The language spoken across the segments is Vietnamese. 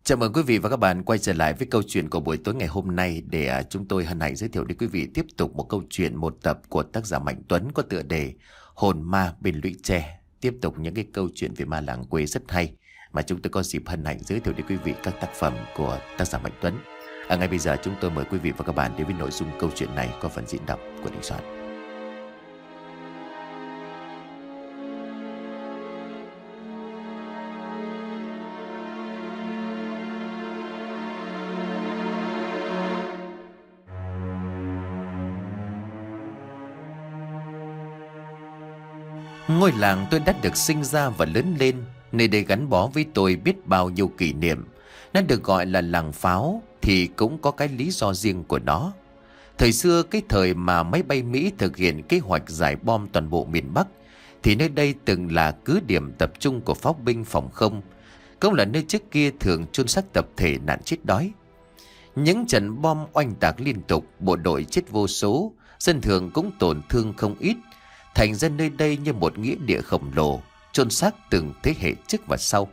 Chào mừng quý vị và các bạn quay trở lại với câu chuyện của buổi tối ngày hôm nay để chúng tôi hân hạnh giới thiệu đến quý vị tiếp tục một câu chuyện một tập của tác giả Mạnh Tuấn có tựa đề Hồn ma bên lũy tre. Tiếp tục những cái câu chuyện về ma làng quê rất hay mà chúng tôi có dịp hân hạnh giới thiệu đến quý vị các tác phẩm của tác giả Mạnh Tuấn. Ngay bây giờ chúng tôi mời quý vị và các bạn đến với nội dung câu chuyện này qua phần diễn đọc của Đình Soạn. Ngôi làng tôi đã được sinh ra và lớn lên, nơi đây gắn bó với tôi biết bao nhiêu kỷ niệm. Nó được gọi là làng pháo thì cũng có cái lý do riêng của nó. Thời xưa, cái thời mà máy bay Mỹ thực hiện kế hoạch giải bom toàn bộ miền Bắc, thì nơi đây từng là cứ điểm tập trung của pháo binh phòng không, cũng là nơi trước kia thường chôn xác tập thể nạn chết đói. Những trận bom oanh tạc liên tục, bộ đội chết vô số, dân thường cũng tổn thương không ít. Thành ra nơi đây như một nghĩa địa khổng lồ, chôn xác từng thế hệ trước và sau.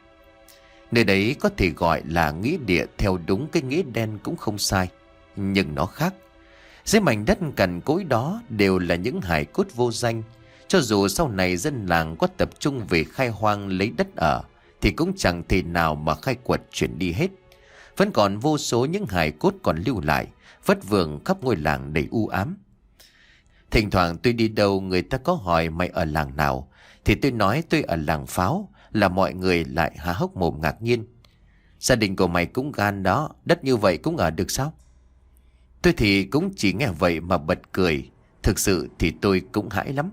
Nơi đấy có thể gọi là nghĩa địa theo đúng cái nghĩa đen cũng không sai, nhưng nó khác. Dưới mảnh đất cằn cỗi đó đều là những hài cốt vô danh. Cho dù sau này dân làng có tập trung về khai hoang lấy đất ở, thì cũng chẳng thể nào mà khai quật chuyển đi hết. Vẫn còn vô số những hài cốt còn lưu lại, vất vưởng khắp ngôi làng đầy u ám. Thỉnh thoảng tôi đi đâu người ta có hỏi mày ở làng nào, thì tôi nói tôi ở làng pháo, là mọi người lại há hốc mồm ngạc nhiên. Gia đình của mày cũng gan đó, đất như vậy cũng ở được sao? Tôi thì cũng chỉ nghe vậy mà bật cười. Thực sự thì tôi cũng hãi lắm.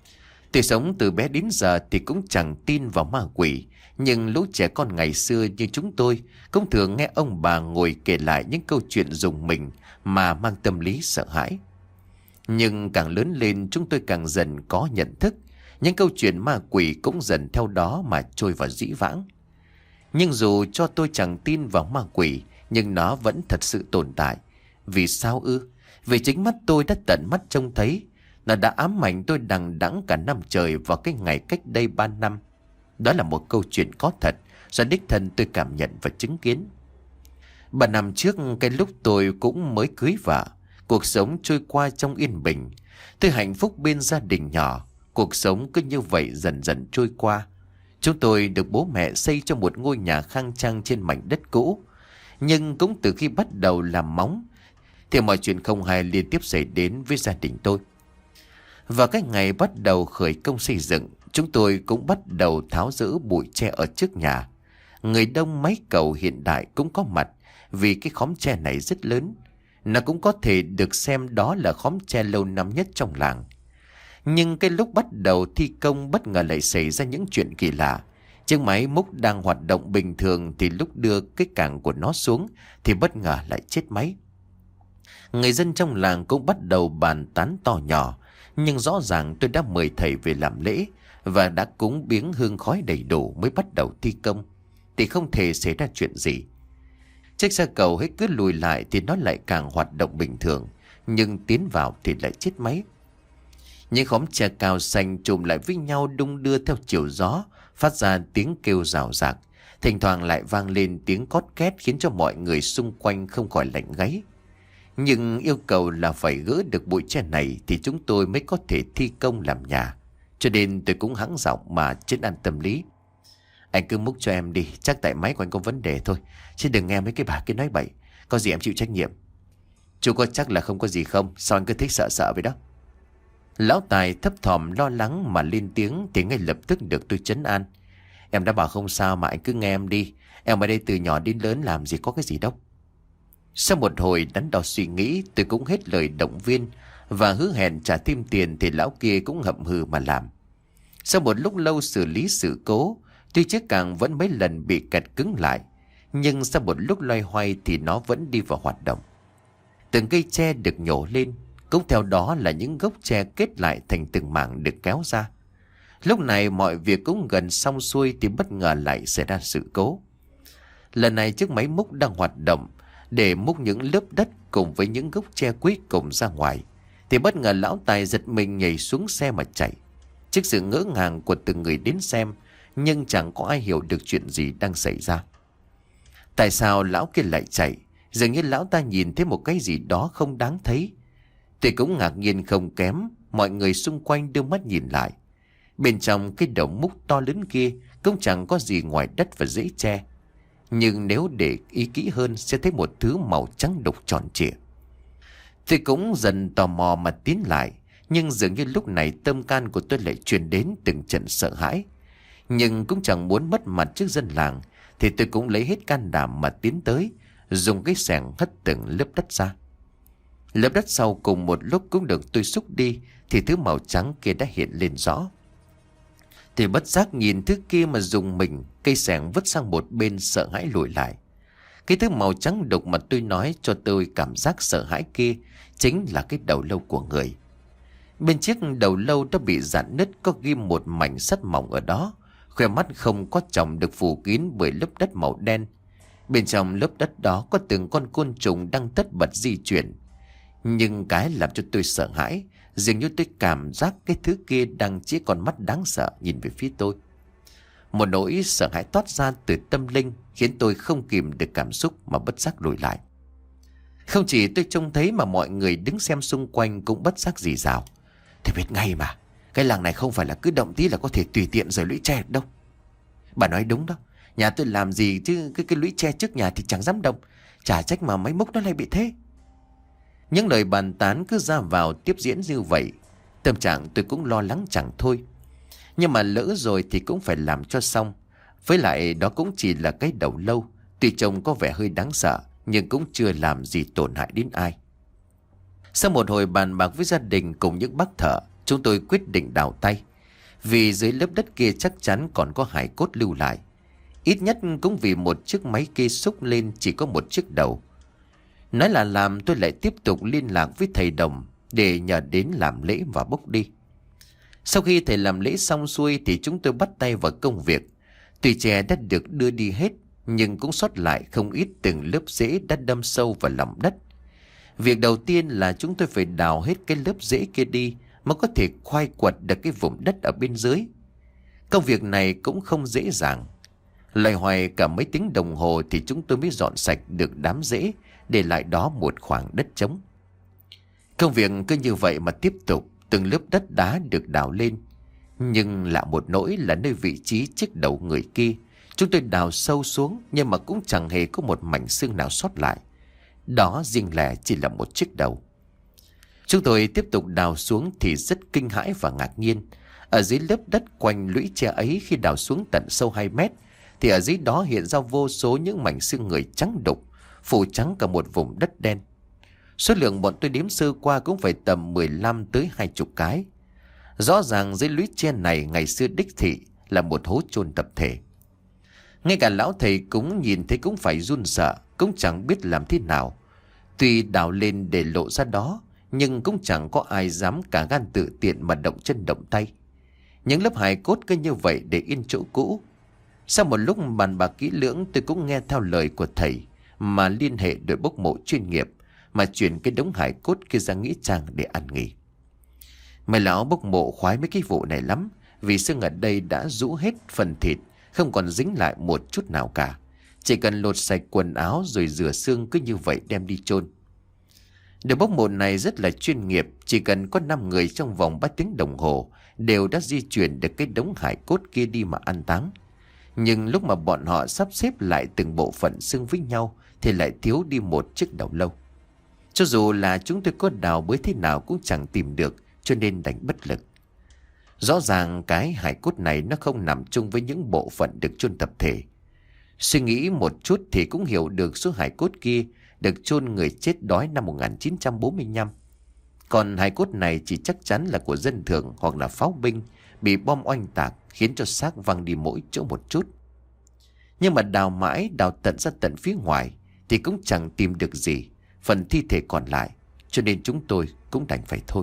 Tôi sống từ bé đến giờ thì cũng chẳng tin vào ma quỷ, nhưng lũ trẻ con ngày xưa như chúng tôi cũng thường nghe ông bà ngồi kể lại những câu chuyện rùng mình mà mang tâm lý sợ hãi. Nhưng càng lớn lên chúng tôi càng dần có nhận thức, những câu chuyện ma quỷ cũng dần theo đó mà trôi vào dĩ vãng. Nhưng dù cho tôi chẳng tin vào ma quỷ, nhưng nó vẫn thật sự tồn tại. Vì sao ư? Vì chính mắt tôi đã tận mắt trông thấy. Nó đã ám ảnh tôi đằng đẵng cả năm trời vào cái ngày cách đây 3 năm. Đó là một câu chuyện có thật, do đích thân tôi cảm nhận và chứng kiến. 3 năm trước, cái lúc tôi cũng mới cưới vợ, cuộc sống trôi qua trong yên bình. Tôi hạnh phúc bên gia đình nhỏ. Cuộc sống cứ như vậy dần dần trôi qua. Chúng tôi được bố mẹ xây cho một ngôi nhà khang trang trên mảnh đất cũ. Nhưng cũng từ khi bắt đầu làm móng, thì mọi chuyện không hay liên tiếp xảy đến với gia đình tôi. Và cái ngày bắt đầu khởi công xây dựng, chúng tôi cũng bắt đầu tháo dỡ bụi tre ở trước nhà. Người đông máy cầu hiện đại cũng có mặt, vì cái khóm tre này rất lớn. Nó cũng có thể được xem đó là khóm tre lâu năm nhất trong làng. Nhưng cái lúc bắt đầu thi công bất ngờ lại xảy ra những chuyện kỳ lạ. Chiếc máy múc đang hoạt động bình thường thì lúc đưa cái cảng của nó xuống thì bất ngờ lại chết máy. Người dân trong làng cũng bắt đầu bàn tán to nhỏ. Nhưng rõ ràng tôi đã mời thầy về làm lễ và đã cúng biếng hương khói đầy đủ mới bắt đầu thi công, thì không thể xảy ra chuyện gì. Chiếc xe cầu hết cứ lùi lại thì nó lại càng hoạt động bình thường, nhưng tiến vào thì lại chết máy. Những khóm tre cao xanh chùm lại với nhau đung đưa theo chiều gió, phát ra tiếng kêu rào rạc. Thỉnh thoảng lại vang lên tiếng cót két khiến cho mọi người xung quanh không khỏi lạnh gáy. Nhưng yêu cầu là phải gỡ được bụi tre này thì chúng tôi mới có thể thi công làm nhà. Cho nên tôi cũng hắng giọng mà trấn an tâm lý. Anh cứ múc cho em đi, chắc tại máy của anh có vấn đề thôi, chứ đừng nghe mấy cái bà kia nói bậy. Có gì em chịu trách nhiệm. Chú có chắc là không có gì không? Sao anh cứ thích sợ sợ vậy đó? Lão Tài thấp thỏm lo lắng mà lên tiếng thì ngay lập tức được tôi trấn an. Em đã bảo không sao mà anh cứ nghe em đi. Em ở đây từ nhỏ đến lớn làm gì có cái gì đâu. Sau một hồi đắn đo suy nghĩ, tôi cũng hết lời động viên và hứa hẹn trả thêm tiền thì lão kia cũng hậm hừ mà làm. Sau một lúc lâu xử lý sự cố, tuy chiếc càng vẫn mấy lần bị kẹt cứng lại, nhưng sau một lúc loay hoay thì nó vẫn đi vào hoạt động. Từng cây tre được nhổ lên, cũng theo đó là những gốc tre kết lại thành từng mảng được kéo ra. Lúc này mọi việc cũng gần xong xuôi thì bất ngờ lại xảy ra sự cố. Lần này chiếc máy múc đang hoạt động để múc những lớp đất cùng với những gốc tre cuối cùng ra ngoài, thì bất ngờ lão Tài giật mình nhảy xuống xe mà chạy. Trước sự ngỡ ngàng của từng người đến xem, nhưng chẳng có ai hiểu được chuyện gì đang xảy ra. Tại sao lão kia lại chạy? Dường như lão ta nhìn thấy một cái gì đó không đáng thấy. Tôi cũng ngạc nhiên không kém. Mọi người xung quanh đưa mắt nhìn lại. Bên trong cái đầu múc to lớn kia cũng chẳng có gì ngoài đất và rễ tre. Nhưng nếu để ý kỹ hơn sẽ thấy một thứ màu trắng đục tròn trịa. Tôi cũng dần tò mò mà tiến lại. Nhưng dường như lúc này tâm can của tôi lại truyền đến từng trận sợ hãi. Nhưng cũng chẳng muốn mất mặt trước dân làng, thì tôi cũng lấy hết can đảm mà tiến tới, dùng cái xẻng hất từng lớp đất ra. Lớp đất sau cùng một lúc cũng được tôi xúc đi, thì thứ màu trắng kia đã hiện lên rõ. Thì bất giác nhìn thứ kia mà dùng mình, cây xẻng vứt sang một bên sợ hãi lùi lại. Cái thứ màu trắng đục mà tôi nói cho tôi cảm giác sợ hãi kia chính là cái đầu lâu của người. Bên chiếc đầu lâu đã bị rạn nứt, có ghim một mảnh sắt mỏng ở đó. Khoe mắt không có tròng được phủ kín bởi lớp đất màu đen. Bên trong lớp đất đó có từng con côn trùng đang tất bật di chuyển. Nhưng cái làm cho tôi sợ hãi, dường như tôi cảm giác cái thứ kia đang chỉ con mắt đáng sợ nhìn về phía tôi. Một nỗi sợ hãi toát ra từ tâm linh khiến tôi không kìm được cảm xúc mà bất giác lùi lại. Không chỉ tôi trông thấy mà mọi người đứng xem xung quanh cũng bất giác rì rào. Tôi biết ngay mà, cái làng này không phải là cứ động tí là có thể tùy tiện rời lũy tre đâu. Bà nói đúng đó, nhà tôi làm gì chứ cái lũy tre trước nhà thì chẳng dám động. Chả trách mà máy múc nó lại bị thế. Những lời bàn tán cứ ra vào tiếp diễn như vậy. Tâm trạng tôi cũng lo lắng chẳng thôi. Nhưng mà lỡ rồi thì cũng phải làm cho xong. Với lại đó cũng chỉ là cái đầu lâu. Tuy trông có vẻ hơi đáng sợ, nhưng cũng chưa làm gì tổn hại đến ai. Sau một hồi bàn bạc với gia đình cùng những bác thợ, chúng tôi quyết định đào tay. Vì dưới lớp đất kia chắc chắn còn có hài cốt lưu lại. Ít nhất cũng vì một chiếc máy kia xúc lên chỉ có một chiếc đầu. Nói là làm, tôi lại tiếp tục liên lạc với thầy Đồng để nhờ đến làm lễ và bốc đi. Sau khi thầy làm lễ xong xuôi thì chúng tôi bắt tay vào công việc. Tuy tre đã được đưa đi hết, nhưng cũng sót lại không ít từng lớp rễ đã đâm sâu vào lòng đất. Việc đầu tiên là chúng tôi phải đào hết cái lớp rễ kia đi mới có thể khai quật được cái vùng đất ở bên dưới. Công việc này cũng không dễ dàng. Loay hoay cả mấy tiếng đồng hồ thì chúng tôi mới dọn sạch được đám rễ, để lại đó một khoảng đất trống. Công việc cứ như vậy mà tiếp tục, từng lớp đất đá được đào lên. Nhưng lạ một nỗi là nơi vị trí chiếc đầu người kia, chúng tôi đào sâu xuống nhưng mà cũng chẳng hề có một mảnh xương nào sót lại. Đó riêng lẻ chỉ là một chiếc đầu. Chúng tôi tiếp tục đào xuống thì rất kinh hãi và ngạc nhiên. Ở dưới lớp đất quanh lũy tre ấy, khi đào xuống tận sâu 2 mét, thì ở dưới đó hiện ra vô số những mảnh xương người trắng đục, phủ trắng cả một vùng đất đen. Số lượng bọn tôi đếm sơ qua cũng phải tầm 15 tới 20 cái. Rõ ràng dưới lũy tre này ngày xưa đích thị là một hố chôn tập thể. Ngay cả lão thầy cũng nhìn thấy cũng phải run sợ, cũng chẳng biết làm thế nào. Tuy đào lên để lộ ra đó, nhưng cũng chẳng có ai dám cả gan tự tiện mà động chân động tay. Những lớp hài cốt cứ như vậy để yên chỗ cũ. Sau một lúc bàn bạc kỹ lưỡng, tôi cũng nghe theo lời của thầy mà liên hệ đội bốc mộ chuyên nghiệp mà chuyển cái đống hài cốt kia ra nghĩa trang để ăn nghỉ. Mấy lão bốc mộ khoái mấy cái vụ này lắm, vì xương ở đây đã rũ hết phần thịt, không còn dính lại một chút nào cả. Chỉ cần lột sạch quần áo rồi rửa xương cứ như vậy đem đi chôn. Đội bốc mộ này rất là chuyên nghiệp, chỉ cần có 5 người trong vòng 3 tiếng đồng hồ đều đã di chuyển được cái đống hài cốt kia đi mà an táng. Nhưng lúc mà bọn họ sắp xếp lại từng bộ phận xương với nhau thì lại thiếu đi một chiếc đầu lâu. Cho dù là chúng tôi có đào bới thế nào cũng chẳng tìm được, cho nên đành bất lực. Rõ ràng cái hài cốt này nó không nằm chung với những bộ phận được chôn tập thể. Suy nghĩ một chút thì cũng hiểu được số hài cốt kia được chôn người chết đói năm 1945. Còn hài cốt này chỉ chắc chắn là của dân thường hoặc là pháo binh bị bom oanh tạc khiến cho xác văng đi mỗi chỗ một chút. Nhưng mà đào mãi, đào tận ra tận phía ngoài thì cũng chẳng tìm được gì phần thi thể còn lại, cho nên chúng tôi cũng đành phải thôi.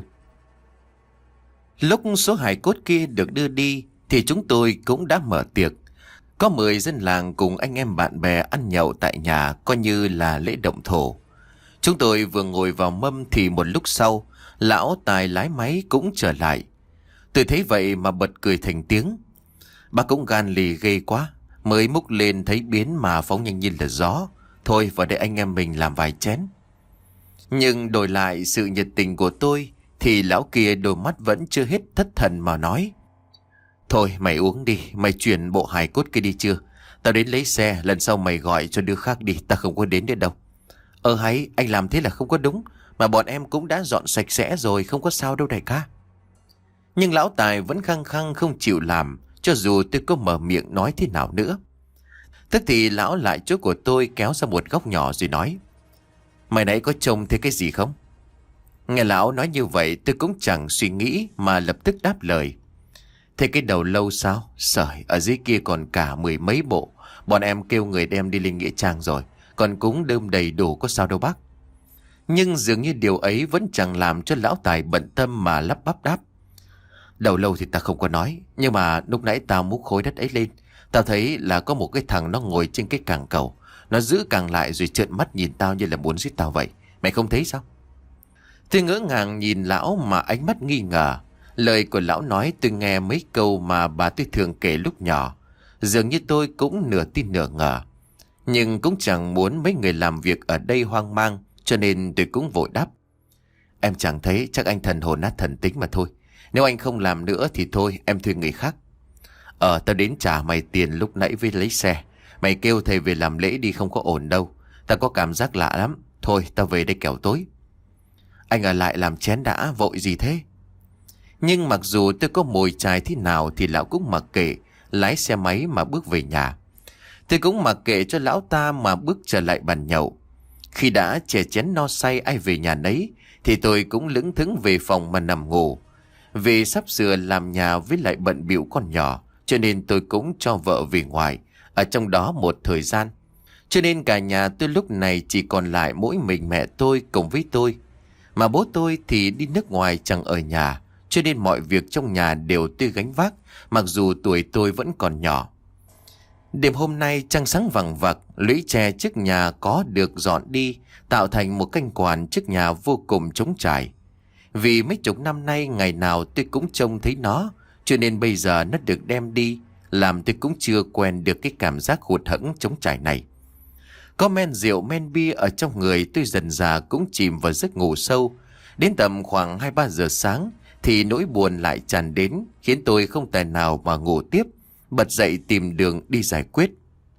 Lúc số hài cốt kia được đưa đi thì chúng tôi cũng đã mở tiệc. Có 10 dân làng cùng anh em bạn bè ăn nhậu tại nhà, coi như là lễ động thổ. Chúng tôi vừa ngồi vào mâm thì một lúc sau, lão Tài lái máy cũng trở lại. Tôi thấy vậy mà bật cười thành tiếng. Bác cũng gan lì ghê quá. Mới múc lên thấy biến mà phóng nhanh như là gió. Thôi vào đây anh em mình làm vài chén. Nhưng đổi lại sự nhiệt tình của tôi thì lão kia đôi mắt vẫn chưa hết thất thần mà nói: Thôi mày uống đi, mày chuyển bộ hài cốt kia đi chưa? Tao đến lấy xe, lần sau mày gọi cho đứa khác đi, tao không có đến nữa đâu. Hay, anh làm thế là không có đúng, mà bọn em cũng đã dọn sạch sẽ rồi, không có sao đâu đại ca. Nhưng lão Tài vẫn khăng khăng không chịu làm, cho dù tôi có mở miệng nói thế nào nữa. Tức thì lão lại chỗ của tôi kéo ra một góc nhỏ rồi nói: Mày nãy có trông thấy cái gì không? Nghe lão nói như vậy tôi cũng chẳng suy nghĩ mà lập tức đáp lời: Thế cái đầu lâu sao? Sởi, ở dưới kia còn cả 10 mấy bộ. Bọn em kêu người đem đi lên nghĩa trang rồi. Còn cúng đơm đầy đủ, có sao đâu bác. Nhưng dường như điều ấy vẫn chẳng làm cho lão Tài bận tâm mà lắp bắp đáp: Đầu lâu thì ta không có nói, nhưng mà lúc nãy tao múc khối đất ấy lên, tao thấy là có một cái thằng nó ngồi trên cái càng cầu. Nó giữ càng lại rồi trợn mắt nhìn tao như là muốn giết tao vậy. Mày không thấy sao? Tôi ngỡ ngàng nhìn lão mà ánh mắt nghi ngờ. Lời của lão nói tôi nghe mấy câu mà bà tôi thường kể lúc nhỏ. Dường như tôi cũng nửa tin nửa ngờ. Nhưng cũng chẳng muốn mấy người làm việc ở đây hoang mang, cho nên tôi cũng vội đáp: Em chẳng thấy, chắc anh thần hồn nát thần tính mà thôi. Nếu anh không làm nữa thì thôi, em thuê người khác. Tao đến trả mày tiền lúc nãy với lấy xe. Mày kêu thầy về làm lễ đi, không có ổn đâu. Tao có cảm giác lạ lắm. Thôi tao về đây kẻo tối. Anh ở lại làm chén đã, vội gì thế? Nhưng mặc dù tôi có mồi chài thế nào thì lão cũng mặc kệ, lái xe máy mà bước về nhà. Tôi cũng mặc kệ cho lão ta mà bước trở lại bàn nhậu. Khi đã chè chén no say ai về nhà nấy thì tôi cũng lững thững về phòng mà nằm ngủ. Vì sắp sửa làm nhà với lại bận bịu con nhỏ, cho nên tôi cũng cho vợ về ngoài, ở trong đó một thời gian. Cho nên cả nhà tôi lúc này chỉ còn lại mỗi mình mẹ tôi cùng với tôi. Mà bố tôi thì đi nước ngoài chẳng ở nhà, cho nên mọi việc trong nhà đều tôi gánh vác, mặc dù tuổi tôi vẫn còn nhỏ. Đêm hôm nay trăng sáng vằng vặc, lũy tre trước nhà có được dọn đi, tạo thành một canh quản trước nhà vô cùng trống trải. Vì mấy chục năm nay ngày nào tôi cũng trông thấy nó, cho nên bây giờ nó được đem đi, làm tôi cũng chưa quen được cái cảm giác hụt hẫng trống trải này. Có men rượu men bia ở trong người, tôi dần dà cũng chìm vào giấc ngủ sâu. Đến tầm khoảng 2-3 giờ sáng thì nỗi buồn lại tràn đến, khiến tôi không tài nào mà ngủ tiếp, bật dậy tìm đường đi giải quyết.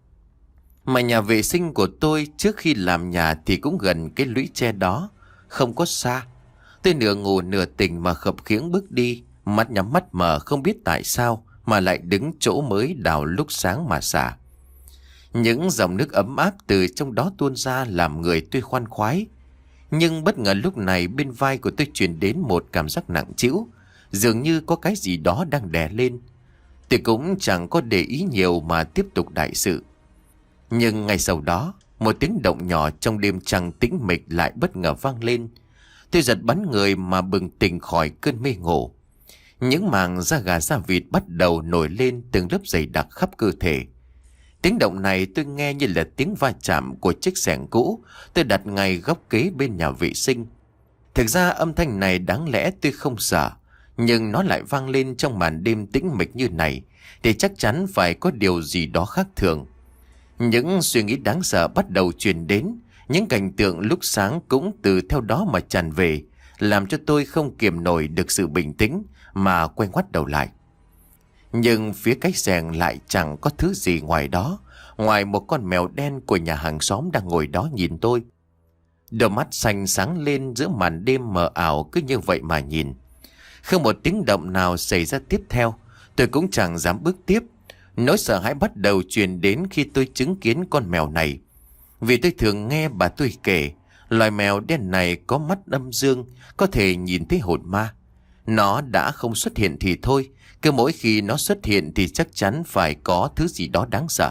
Mà nhà vệ sinh của tôi trước khi làm nhà thì cũng gần cái lũy tre đó, không có xa. Tôi nửa ngủ nửa tỉnh mà khập khiễng bước đi, mắt nhắm mắt mở không biết tại sao mà lại đứng chỗ mới đào lúc sáng mà xả. Những dòng nước ấm áp từ trong đó tuôn ra làm người tôi khoan khoái. Nhưng bất ngờ lúc này bên vai của tôi truyền đến một cảm giác nặng trĩu, dường như có cái gì đó đang đè lên. Tôi cũng chẳng có để ý nhiều mà tiếp tục đại sự. Nhưng ngay sau đó, một tiếng động nhỏ trong đêm trăng tĩnh mịch lại bất ngờ vang lên. Tôi giật bắn người mà bừng tỉnh khỏi cơn mê ngủ. Những màng da gà da vịt bắt đầu nổi lên từng lớp dày đặc khắp cơ thể. Tiếng động này tôi nghe như là tiếng va chạm của chiếc xẻng cũ tôi đặt ngay góc kế bên nhà vệ sinh. Thực ra âm thanh này đáng lẽ tôi không sợ, nhưng nó lại vang lên trong màn đêm tĩnh mịch như này thì chắc chắn phải có điều gì đó khác thường. Những suy nghĩ đáng sợ bắt đầu truyền đến, những cảnh tượng lúc sáng cũng từ theo đó mà tràn về, làm cho tôi không kiềm nổi được sự bình tĩnh mà quay ngoắt đầu lại. Nhưng phía cái xẻng lại chẳng có thứ gì ngoài đó, ngoài một con mèo đen của nhà hàng xóm đang ngồi đó nhìn tôi. Đôi mắt xanh sáng lên giữa màn đêm mờ ảo cứ như vậy mà nhìn. Không một tiếng động nào xảy ra tiếp theo, tôi cũng chẳng dám bước tiếp. Nỗi sợ hãi bắt đầu truyền đến khi tôi chứng kiến con mèo này. Vì tôi thường nghe bà tôi kể, loài mèo đen này có mắt âm dương, có thể nhìn thấy hồn ma. Nó đã không xuất hiện thì thôi, cứ mỗi khi nó xuất hiện thì chắc chắn phải có thứ gì đó đáng sợ.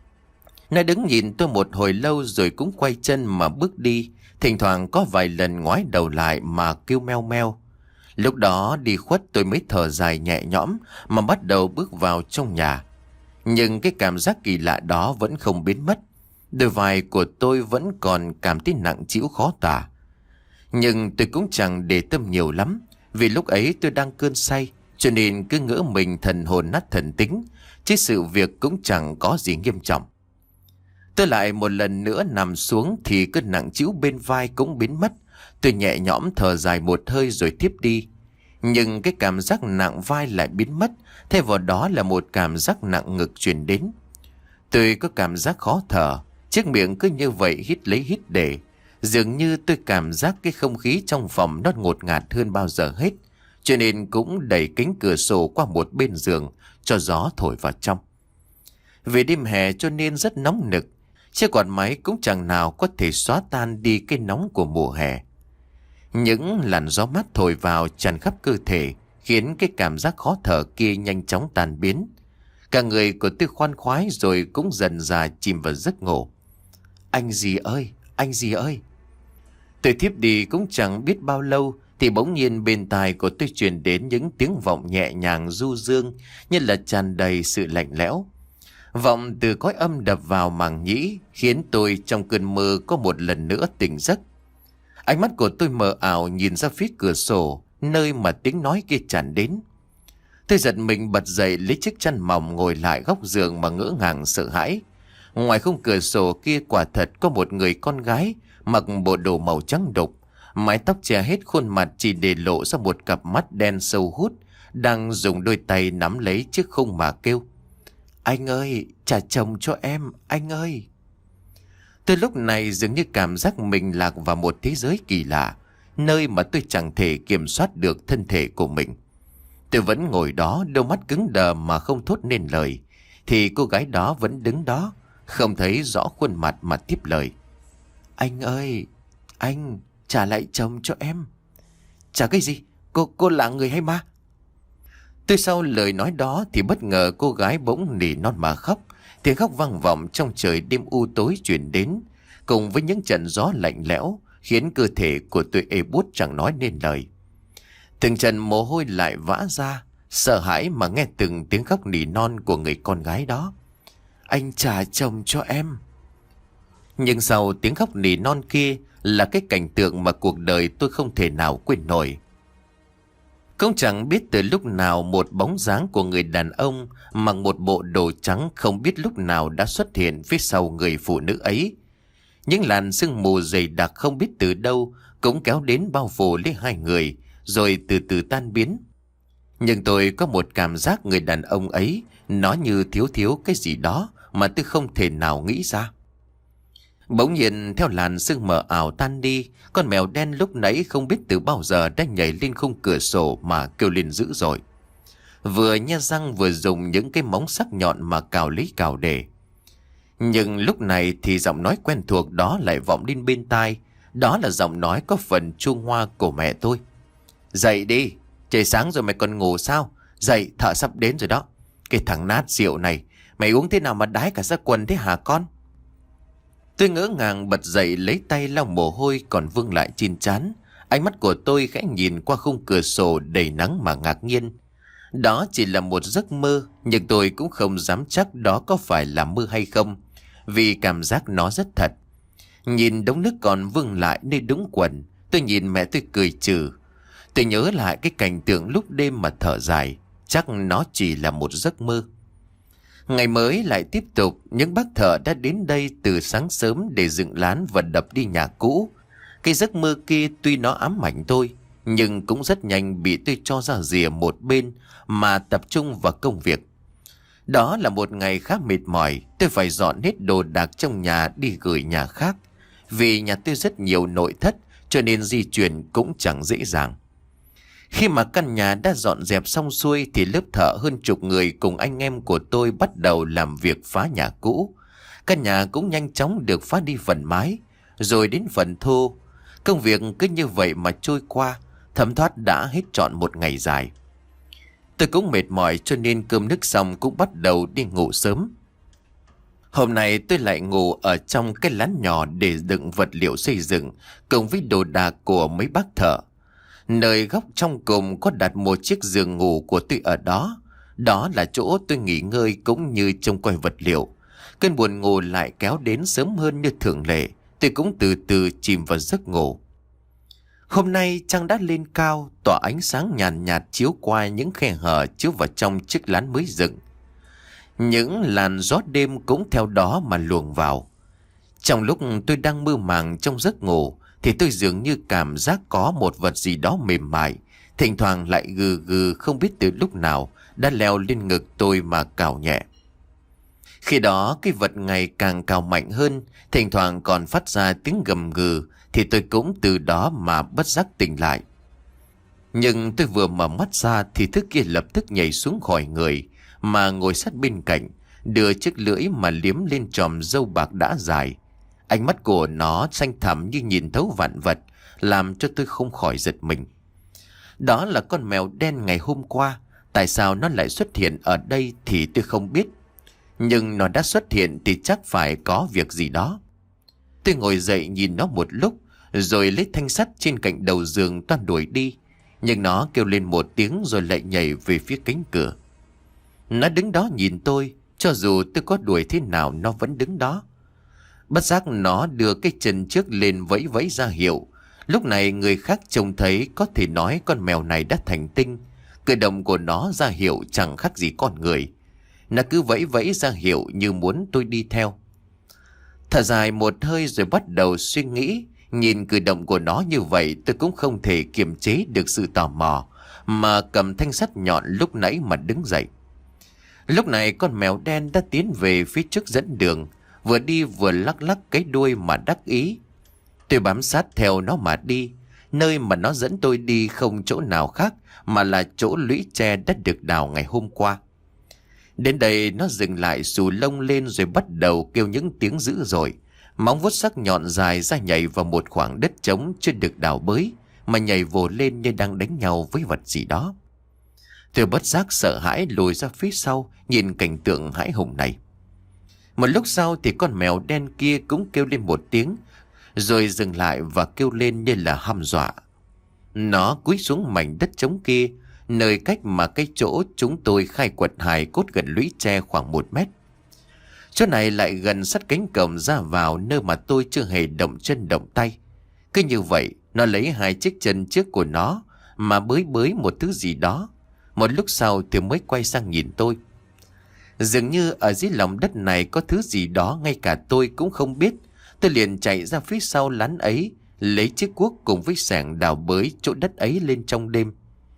Nó đứng nhìn tôi một hồi lâu rồi cũng quay chân mà bước đi, thỉnh thoảng có vài lần ngoái đầu lại mà kêu meo meo. Lúc đó đi khuất tôi mới thở dài nhẹ nhõm mà bắt đầu bước vào trong nhà. Nhưng cái cảm giác kỳ lạ đó vẫn không biến mất. Đôi vai của tôi vẫn còn cảm thấy nặng trĩu khó tả. Nhưng tôi cũng chẳng để tâm nhiều lắm, vì lúc ấy tôi đang cơn say, cho nên cứ ngỡ mình thần hồn nát thần tính, chứ sự việc cũng chẳng có gì nghiêm trọng. Tôi lại một lần nữa nằm xuống thì cơn nặng trĩu bên vai cũng biến mất. Tôi nhẹ nhõm thở dài một hơi rồi tiếp đi. Nhưng cái cảm giác nặng vai lại biến mất, thay vào đó là một cảm giác nặng ngực truyền đến. Tôi có cảm giác khó thở, chiếc miệng cứ như vậy hít lấy hít để. Dường như tôi cảm giác cái không khí trong phòng nó ngột ngạt hơn bao giờ hết, cho nên cũng đẩy cánh cửa sổ qua một bên giường cho gió thổi vào trong. Vì đêm hè cho nên rất nóng nực, chiếc quạt máy cũng chẳng nào có thể xóa tan đi cái nóng của mùa hè. Những làn gió mát thổi vào tràn khắp cơ thể, khiến cái cảm giác khó thở kia nhanh chóng tan biến. Cả người của tôi khoan khoái rồi cũng dần dà chìm vào giấc ngủ. Anh gì ơi, anh gì ơi. Tôi thiếp đi cũng chẳng biết bao lâu thì bỗng nhiên bên tai của tôi truyền đến những tiếng vọng nhẹ nhàng du dương, như là tràn đầy sự lạnh lẽo. Vọng từ cõi âm đập vào màng nhĩ, khiến tôi trong cơn mơ có một lần nữa tỉnh giấc. Ánh mắt của tôi mờ ảo nhìn ra phía cửa sổ, nơi mà tiếng nói kia tràn đến. Tôi giật mình bật dậy lấy chiếc chăn mỏng ngồi lại góc giường mà ngỡ ngàng sợ hãi. Ngoài khung cửa sổ kia quả thật có một người con gái mặc bộ đồ màu trắng đục, mái tóc che hết khuôn mặt chỉ để lộ ra một cặp mắt đen sâu hút, đang dùng đôi tay nắm lấy chiếc khung mà kêu: Anh ơi, trả chồng cho em, anh ơi. Tôi lúc này dường như cảm giác mình lạc vào một thế giới kỳ lạ, nơi mà tôi chẳng thể kiểm soát được thân thể của mình. Tôi vẫn ngồi đó, đôi mắt cứng đờ mà không thốt nên lời, thì cô gái đó vẫn đứng đó, không thấy rõ khuôn mặt mà tiếp lời: Anh ơi, anh trả lại chồng cho em. Trả cái gì? Cô là người hay ma? Tôi sau lời nói đó thì bất ngờ cô gái bỗng nỉ non mà khóc. Tiếng khóc vang vọng trong trời đêm u tối truyền đến, cùng với những trận gió lạnh lẽo, khiến cơ thể của tôi ê buốt chẳng nói nên lời. Từng trận mồ hôi lại vã ra, sợ hãi mà nghe từng tiếng khóc nỉ non của người con gái đó. Anh trả chồng cho em. Nhưng sau tiếng khóc nỉ non kia là cái cảnh tượng mà cuộc đời tôi không thể nào quên nổi. Cũng chẳng biết từ lúc nào một bóng dáng của người đàn ông mặc một bộ đồ trắng không biết lúc nào đã xuất hiện phía sau người phụ nữ ấy. Những làn sương mù dày đặc không biết từ đâu cũng kéo đến bao phủ lấy hai người, rồi từ từ tan biến. Nhưng tôi có một cảm giác người đàn ông ấy nó như thiếu cái gì đó mà tôi không thể nào nghĩ ra. Bỗng nhiên theo làn sương mờ ảo tan đi, con mèo đen lúc nãy không biết từ bao giờ đã nhảy lên khung cửa sổ mà kêu lên dữ dội. Vừa nhe răng vừa dùng những cái móng sắc nhọn mà cào lấy cào để. Nhưng lúc này thì giọng nói quen thuộc đó lại vọng lên bên tai. Đó là giọng nói có phần chua ngoa của mẹ tôi. Dậy đi, trời sáng rồi mày còn ngủ sao? Dậy, thợ sắp đến rồi đó. Cái thằng nát rượu này, mày uống thế nào mà đái cả ra quần thế hả con? Tôi ngỡ ngàng bật dậy lấy tay lau mồ hôi còn vương lại trên trán. Ánh mắt của tôi khẽ nhìn qua khung cửa sổ đầy nắng mà ngạc nhiên. Đó chỉ là một giấc mơ, nhưng tôi cũng không dám chắc đó có phải là mơ hay không, vì cảm giác nó rất thật. Nhìn đống nước còn vương lại nơi đũng quần, tôi nhìn mẹ tôi cười trừ. Tôi nhớ lại cái cảnh tượng lúc đêm mà thở dài, chắc nó chỉ là một giấc mơ. Ngày mới lại tiếp tục, những bác thợ đã đến đây từ sáng sớm để dựng lán và đập đi nhà cũ. Cái giấc mơ kia tuy nó ám ảnh tôi, nhưng cũng rất nhanh bị tôi cho ra rìa một bên mà tập trung vào công việc. Đó là một ngày khá mệt mỏi, tôi phải dọn hết đồ đạc trong nhà đi gửi nhà khác. Vì nhà tôi rất nhiều nội thất cho nên di chuyển cũng chẳng dễ dàng. Khi mà căn nhà đã dọn dẹp xong xuôi thì lớp thợ hơn chục người cùng anh em của tôi bắt đầu làm việc phá nhà cũ. Căn nhà cũng nhanh chóng được phá đi phần mái, rồi đến phần thô. Công việc cứ như vậy mà trôi qua, thấm thoát đã hết trọn một ngày dài. Tôi cũng mệt mỏi cho nên cơm nước xong cũng bắt đầu đi ngủ sớm. Hôm nay tôi lại ngủ ở trong cái lán nhỏ để đựng vật liệu xây dựng cùng với đồ đạc của mấy bác thợ. Nơi góc trong cùng có đặt một chiếc giường ngủ của tôi ở đó. Đó là chỗ tôi nghỉ ngơi cũng như trông coi vật liệu. Cơn buồn ngủ lại kéo đến sớm hơn như thường lệ. Tôi cũng từ từ chìm vào giấc ngủ. Hôm nay trăng đã lên cao, tỏa ánh sáng nhàn nhạt chiếu qua những khe hở chiếu vào trong chiếc lán mới dựng. Những làn gió đêm cũng theo đó mà luồng vào. Trong lúc tôi đang mơ màng trong giấc ngủ thì tôi dường như cảm giác có một vật gì đó mềm mại, thỉnh thoảng lại gừ gừ không biết từ lúc nào đã leo lên ngực tôi mà cào nhẹ. Khi đó cái vật ngày càng cào mạnh hơn, thỉnh thoảng còn phát ra tiếng gầm gừ, thì tôi cũng từ đó mà bất giác tỉnh lại. Nhưng tôi vừa mở mắt ra thì thứ kia lập tức nhảy xuống khỏi người mà ngồi sát bên cạnh, đưa chiếc lưỡi mà liếm lên chòm râu bạc đã dài. Ánh mắt của nó xanh thẳm như nhìn thấu vạn vật, làm cho tôi không khỏi giật mình. Đó là con mèo đen ngày hôm qua. Tại sao nó lại xuất hiện ở đây thì tôi không biết, nhưng nó đã xuất hiện thì chắc phải có việc gì đó. Tôi ngồi dậy nhìn nó một lúc, rồi lấy thanh sắt trên cạnh đầu giường toan đuổi đi. Nhưng nó kêu lên một tiếng rồi lại nhảy về phía cánh cửa. Nó đứng đó nhìn tôi, cho dù tôi có đuổi thế nào nó vẫn đứng đó. Bất giác nó đưa cái chân trước lên vẫy vẫy ra hiệu. Lúc này người khác trông thấy có thể nói con mèo này đã thành tinh. Cử động của nó ra hiệu chẳng khác gì con người. Nó cứ vẫy vẫy ra hiệu như muốn tôi đi theo. Thở dài một hơi rồi bắt đầu suy nghĩ. Nhìn cử động của nó như vậy tôi cũng không thể kiềm chế được sự tò mò, mà cầm thanh sắt nhọn lúc nãy mà đứng dậy. Lúc này con mèo đen đã tiến về phía trước dẫn đường, vừa đi vừa lắc lắc cái đuôi mà đắc ý. Tôi bám sát theo nó mà đi. Nơi mà nó dẫn tôi đi không chỗ nào khác mà là chỗ lũy tre đã được đào ngày hôm qua. Đến đây nó dừng lại xù lông lên rồi bắt đầu kêu những tiếng dữ dội. Móng vuốt sắc nhọn dài ra nhảy vào một khoảng đất trống chưa được đào bới, mà nhảy vồ lên như đang đánh nhau với vật gì đó. Tôi bất giác sợ hãi lùi ra phía sau nhìn cảnh tượng hãi hùng này. Một lúc sau thì con mèo đen kia cũng kêu lên một tiếng, rồi dừng lại và kêu lên như là hăm dọa. Nó cúi xuống mảnh đất trống kia, nơi cách mà cái chỗ chúng tôi khai quật hài cốt gần lũy tre khoảng 1 mét. Chỗ này lại gần sát cánh cổng ra vào nơi mà tôi chưa hề động chân động tay. Cứ như vậy, nó lấy 2 chiếc chân trước của nó mà bới bới một thứ gì đó. Một lúc sau thì mới quay sang nhìn tôi. Dường như ở dưới lòng đất này có thứ gì đó ngay cả tôi cũng không biết. Tôi liền chạy ra phía sau lán ấy, lấy chiếc cuốc cùng với xẻng đào bới chỗ đất ấy lên trong đêm.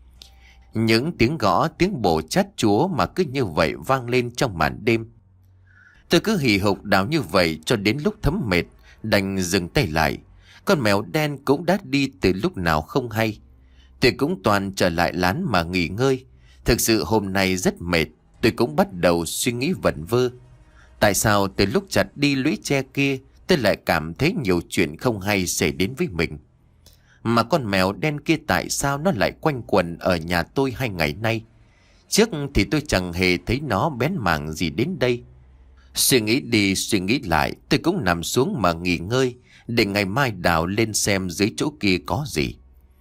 Những tiếng gõ, tiếng bổ chát chúa mà cứ như vậy vang lên trong màn đêm. Tôi cứ hì hục đào như vậy cho đến lúc thấm mệt, đành dừng tay lại. Con mèo đen cũng đã đi từ lúc nào không hay. Tôi cũng toàn trở lại lán mà nghỉ ngơi. Thực sự hôm nay rất mệt. Tôi cũng bắt đầu suy nghĩ vẩn vơ. Tại sao từ lúc chặt đi lũy tre kia tôi lại cảm thấy nhiều chuyện không hay xảy đến với mình? Mà con mèo đen kia tại sao nó lại quanh quẩn ở nhà tôi 2 ngày nay? Trước thì tôi chẳng hề thấy nó bén mảng gì đến đây. Suy nghĩ đi suy nghĩ lại, tôi cũng nằm xuống mà nghỉ ngơi để ngày mai đào lên xem dưới chỗ kia có gì.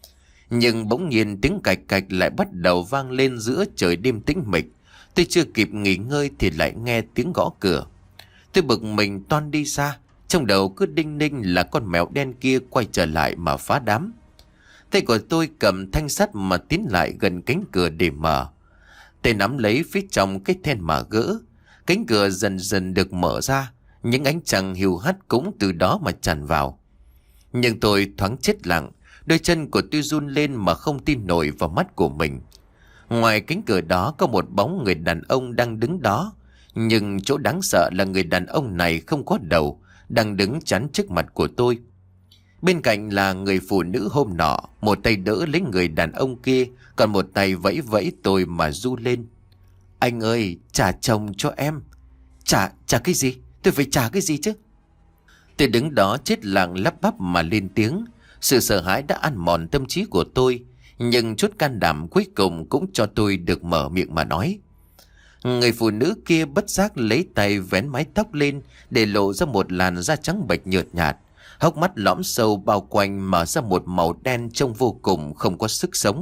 Nhưng bỗng nhiên tiếng cạch cạch lại bắt đầu vang lên giữa trời đêm tĩnh mịch. Tôi chưa kịp nghỉ ngơi thì lại nghe tiếng gõ cửa. Tôi bực mình toan đi xa, trong đầu cứ đinh ninh là con mèo đen kia quay trở lại mà phá đám. Tay của tôi cầm thanh sắt mà tiến lại gần cánh cửa để mở. Tay nắm lấy phía trong cái then mà gỡ. Cánh cửa dần dần được mở ra, những ánh trăng hiu hắt cũng từ đó mà tràn vào. Nhưng tôi thoáng chết lặng, đôi chân của tôi run lên mà không tin nổi vào mắt của mình. Ngoài cánh cửa đó có một bóng người đàn ông đang đứng đó. Nhưng chỗ đáng sợ là người đàn ông này không có đầu, đang đứng chắn trước mặt của tôi. Bên cạnh là người phụ nữ hôm nọ, một tay đỡ lấy người đàn ông kia, còn một tay vẫy vẫy tôi mà ru lên. Anh ơi, trả chồng cho em. Trả cái gì? Tôi phải trả cái gì chứ? Tôi đứng đó chết lặng lắp bắp mà lên tiếng. Sự sợ hãi đã ăn mòn tâm trí của tôi, nhưng chút can đảm cuối cùng cũng cho tôi được mở miệng mà nói. Người phụ nữ kia bất giác lấy tay vén mái tóc lên để lộ ra một làn da trắng bệch nhợt nhạt. Hốc mắt lõm sâu bao quanh mở ra một màu đen trông vô cùng không có sức sống.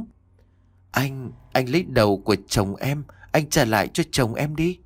Anh lấy đầu của chồng em, anh trả lại cho chồng em đi.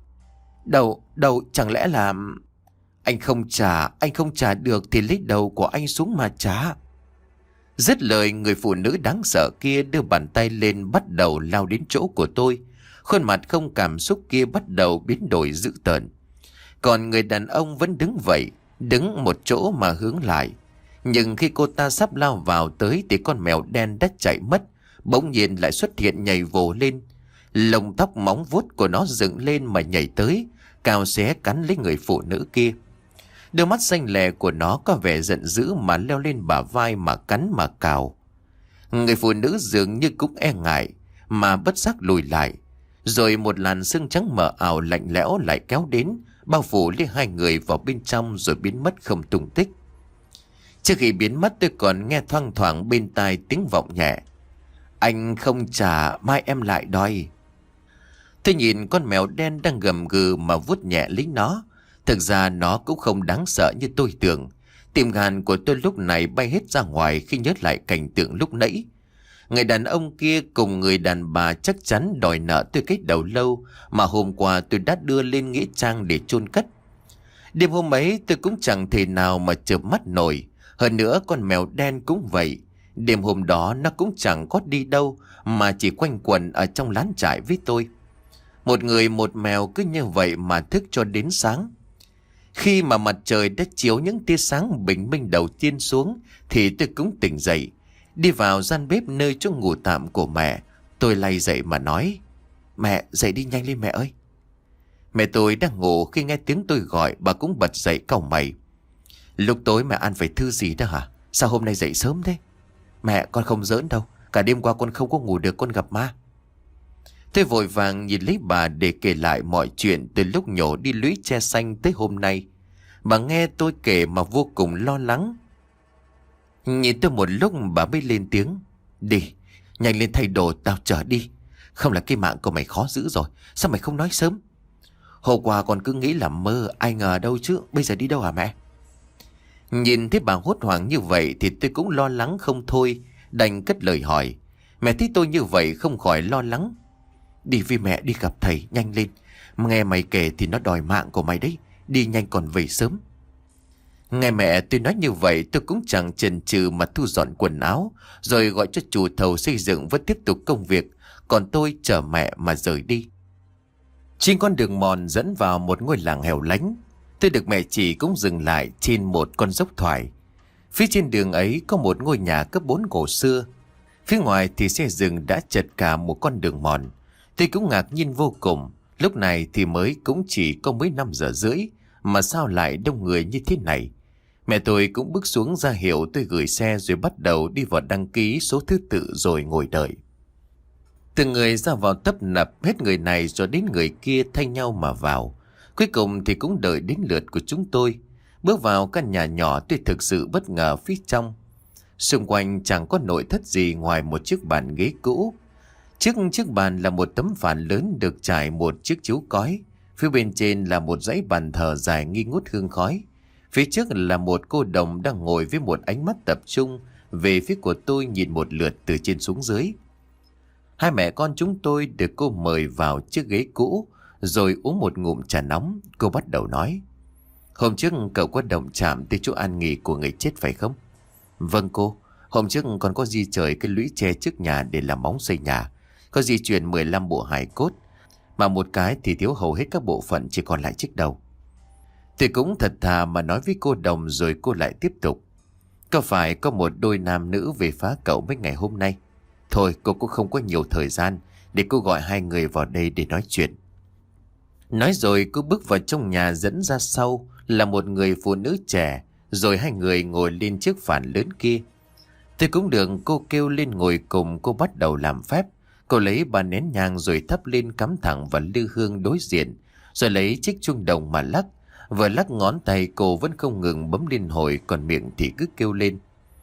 Đầu chẳng lẽ là... Anh không trả được thì lấy đầu của anh xuống mà trả. Dứt lời, người phụ nữ đáng sợ kia đưa bàn tay lên bắt đầu lao đến chỗ của tôi. Khuôn mặt không cảm xúc kia bắt đầu biến đổi dữ tợn. Còn người đàn ông vẫn đứng vậy, đứng một chỗ mà hướng lại. Nhưng khi cô ta sắp lao vào tới thì con mèo đen đã chạy mất, bỗng nhiên lại xuất hiện nhảy vồ lên. Lông tóc móng vuốt của nó dựng lên mà nhảy tới, cào xé cắn lấy người phụ nữ kia. Đôi mắt xanh lè của nó có vẻ giận dữ mà leo lên bả vai mà cắn mà cào. Người phụ nữ dường như cũng e ngại mà bất giác lùi lại. Rồi một làn sương trắng mờ ảo lạnh lẽo lại kéo đến, bao phủ lấy hai người vào bên trong rồi biến mất không tung tích. Trước khi biến mất, tôi còn nghe thoang thoảng bên tai tiếng vọng nhẹ: "Anh không trả, mai em lại đòi." Tôi nhìn con mèo đen đang gầm gừ mà vuốt nhẹ lấy nó. Thực ra nó cũng không đáng sợ như tôi tưởng. Tim gan của tôi lúc này bay hết ra ngoài khi nhớ lại cảnh tượng lúc nãy. Người đàn ông kia cùng người đàn bà chắc chắn đòi nợ tôi cái đầu lâu mà hôm qua tôi đã đưa lên nghĩa trang để chôn cất. Đêm hôm ấy tôi cũng chẳng thể nào mà chợp mắt nổi. Hơn nữa con mèo đen cũng vậy. Đêm hôm đó nó cũng chẳng có đi đâu mà chỉ quanh quẩn ở trong lán trại với tôi. Một người một mèo cứ như vậy mà thức cho đến sáng. Khi mà mặt trời đã chiếu những tia sáng bình minh đầu tiên xuống thì tôi cũng tỉnh dậy. Đi vào gian bếp nơi chỗ ngủ tạm của mẹ. Tôi lay dậy mà nói: "Mẹ, dậy đi nhanh lên mẹ ơi." Mẹ tôi đang ngủ, khi nghe tiếng tôi gọi bà cũng bật dậy cau mày: "Lúc tối mẹ ăn phải thứ gì đó hả? Sao hôm nay dậy sớm thế?" "Mẹ, con không giỡn đâu. Cả đêm qua con không có ngủ được, con gặp ma." Tôi vội vàng nhìn lấy bà để kể lại mọi chuyện từ lúc nhổ đi lũy tre xanh tới hôm nay. Bà nghe tôi kể mà vô cùng lo lắng. Nhìn tôi một lúc bà mới lên tiếng: "Đi, nhanh lên thay đồ, tao chở đi. Không là cái mạng của mày khó giữ rồi. Sao mày không nói sớm? Hôm qua còn cứ nghĩ là mơ, ai ngờ đâu chứ. Bây giờ đi đâu hả mẹ?" Nhìn thấy bà hốt hoảng như vậy thì tôi cũng lo lắng không thôi, đành cất lời hỏi. Mẹ thấy tôi như vậy không khỏi lo lắng: "Đi với mẹ đi gặp thầy, nhanh lên. Nghe mày kể thì nó đòi mạng của mày đấy. Đi nhanh còn về sớm." Nghe mẹ tôi nói như vậy, tôi cũng chẳng chần chừ mà thu dọn quần áo, rồi gọi cho chủ thầu xây dựng vẫn tiếp tục công việc, còn tôi chở mẹ mà rời đi. Trên con đường mòn dẫn vào một ngôi làng hẻo lánh, tôi được mẹ chỉ cũng dừng lại trên một con dốc thoải. Phía trên đường ấy có một ngôi nhà cấp 4 cổ xưa. Phía ngoài thì xe rừng đã chật cả một con đường mòn. Tôi cũng ngạc nhiên vô cùng. Lúc này thì mới cũng chỉ có mấy 5 giờ rưỡi mà sao lại đông người như thế này. Mẹ tôi cũng bước xuống ra hiệu tôi gửi xe rồi bắt đầu đi vào đăng ký số thứ tự rồi ngồi đợi. Từng người ra vào tấp nập, hết người này rồi đến người kia thay nhau mà vào. Cuối cùng thì cũng đợi đến lượt của chúng tôi. Bước vào căn nhà nhỏ, tôi thực sự bất ngờ phía trong. Xung quanh chẳng có nội thất gì ngoài một chiếc bàn ghế cũ. Trước chiếc bàn là một tấm phản lớn được trải một chiếc chiếu cói. Phía bên trên là một dãy bàn thờ dài nghi ngút hương khói. Phía trước là một cô đồng đang ngồi với một ánh mắt tập trung về phía của tôi, nhìn một lượt từ trên xuống dưới. Hai mẹ con chúng tôi được cô mời vào chiếc ghế cũ rồi uống một ngụm trà nóng. Cô bắt đầu nói: "Hôm trước cậu có động chạm tới chỗ an nghỉ của người chết phải không?" "Vâng cô, hôm trước còn có di rời cái lũy tre trước nhà để làm móng xây nhà. Có di chuyển 15 bộ hài cốt, mà một cái thì thiếu hầu hết các bộ phận, chỉ còn lại chiếc đầu." Tôi cũng thật thà mà nói với cô đồng, rồi cô lại tiếp tục: "Có phải có một đôi nam nữ về phá cậu mấy ngày hôm nay? Thôi cô cũng không có nhiều thời gian, để cô gọi hai người vào đây để nói chuyện." Nói rồi cô bước vào trong nhà, dẫn ra sau là một người phụ nữ trẻ, rồi hai người ngồi lên chiếc phản lớn kia. Tôi cũng được cô kêu lên ngồi cùng. Cô bắt đầu làm phép. Cô lấy ba nén nhang rồi thắp lên cắm thẳng vào lư hương đối diện, rồi lấy chiếc chuông đồng mà lắc. Vừa lắc ngón tay cô vẫn không ngừng bấm liên hồi, còn miệng thì cứ kêu lên: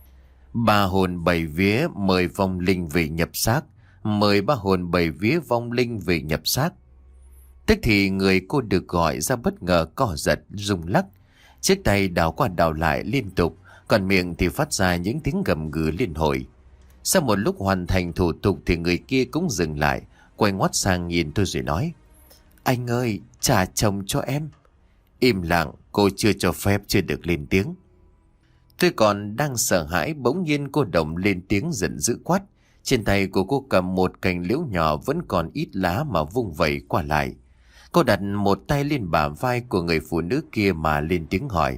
"Ba hồn bảy vía mời vong linh về nhập xác, mời ba hồn bảy vía vong linh về nhập xác." Tức thì người cô được gọi ra bất ngờ co giật rung lắc, chiếc tay đảo qua đảo lại liên tục, còn miệng thì phát ra những tiếng gầm gừ liên hồi. Sau một lúc hoàn thành thủ tục thì người kia cũng dừng lại, quay ngoắt sang nhìn tôi rồi nói: "Anh ơi, trả chồng cho em." Im lặng, cô chưa cho phép, chưa được lên tiếng. Tôi còn đang sợ hãi, bỗng nhiên cô Đồng lên tiếng giận dữ quát. Trên tay của cô cầm một cành liễu nhỏ vẫn còn ít lá mà vung vẩy qua lại. Cô đặt một tay lên bả vai của người phụ nữ kia mà lên tiếng hỏi: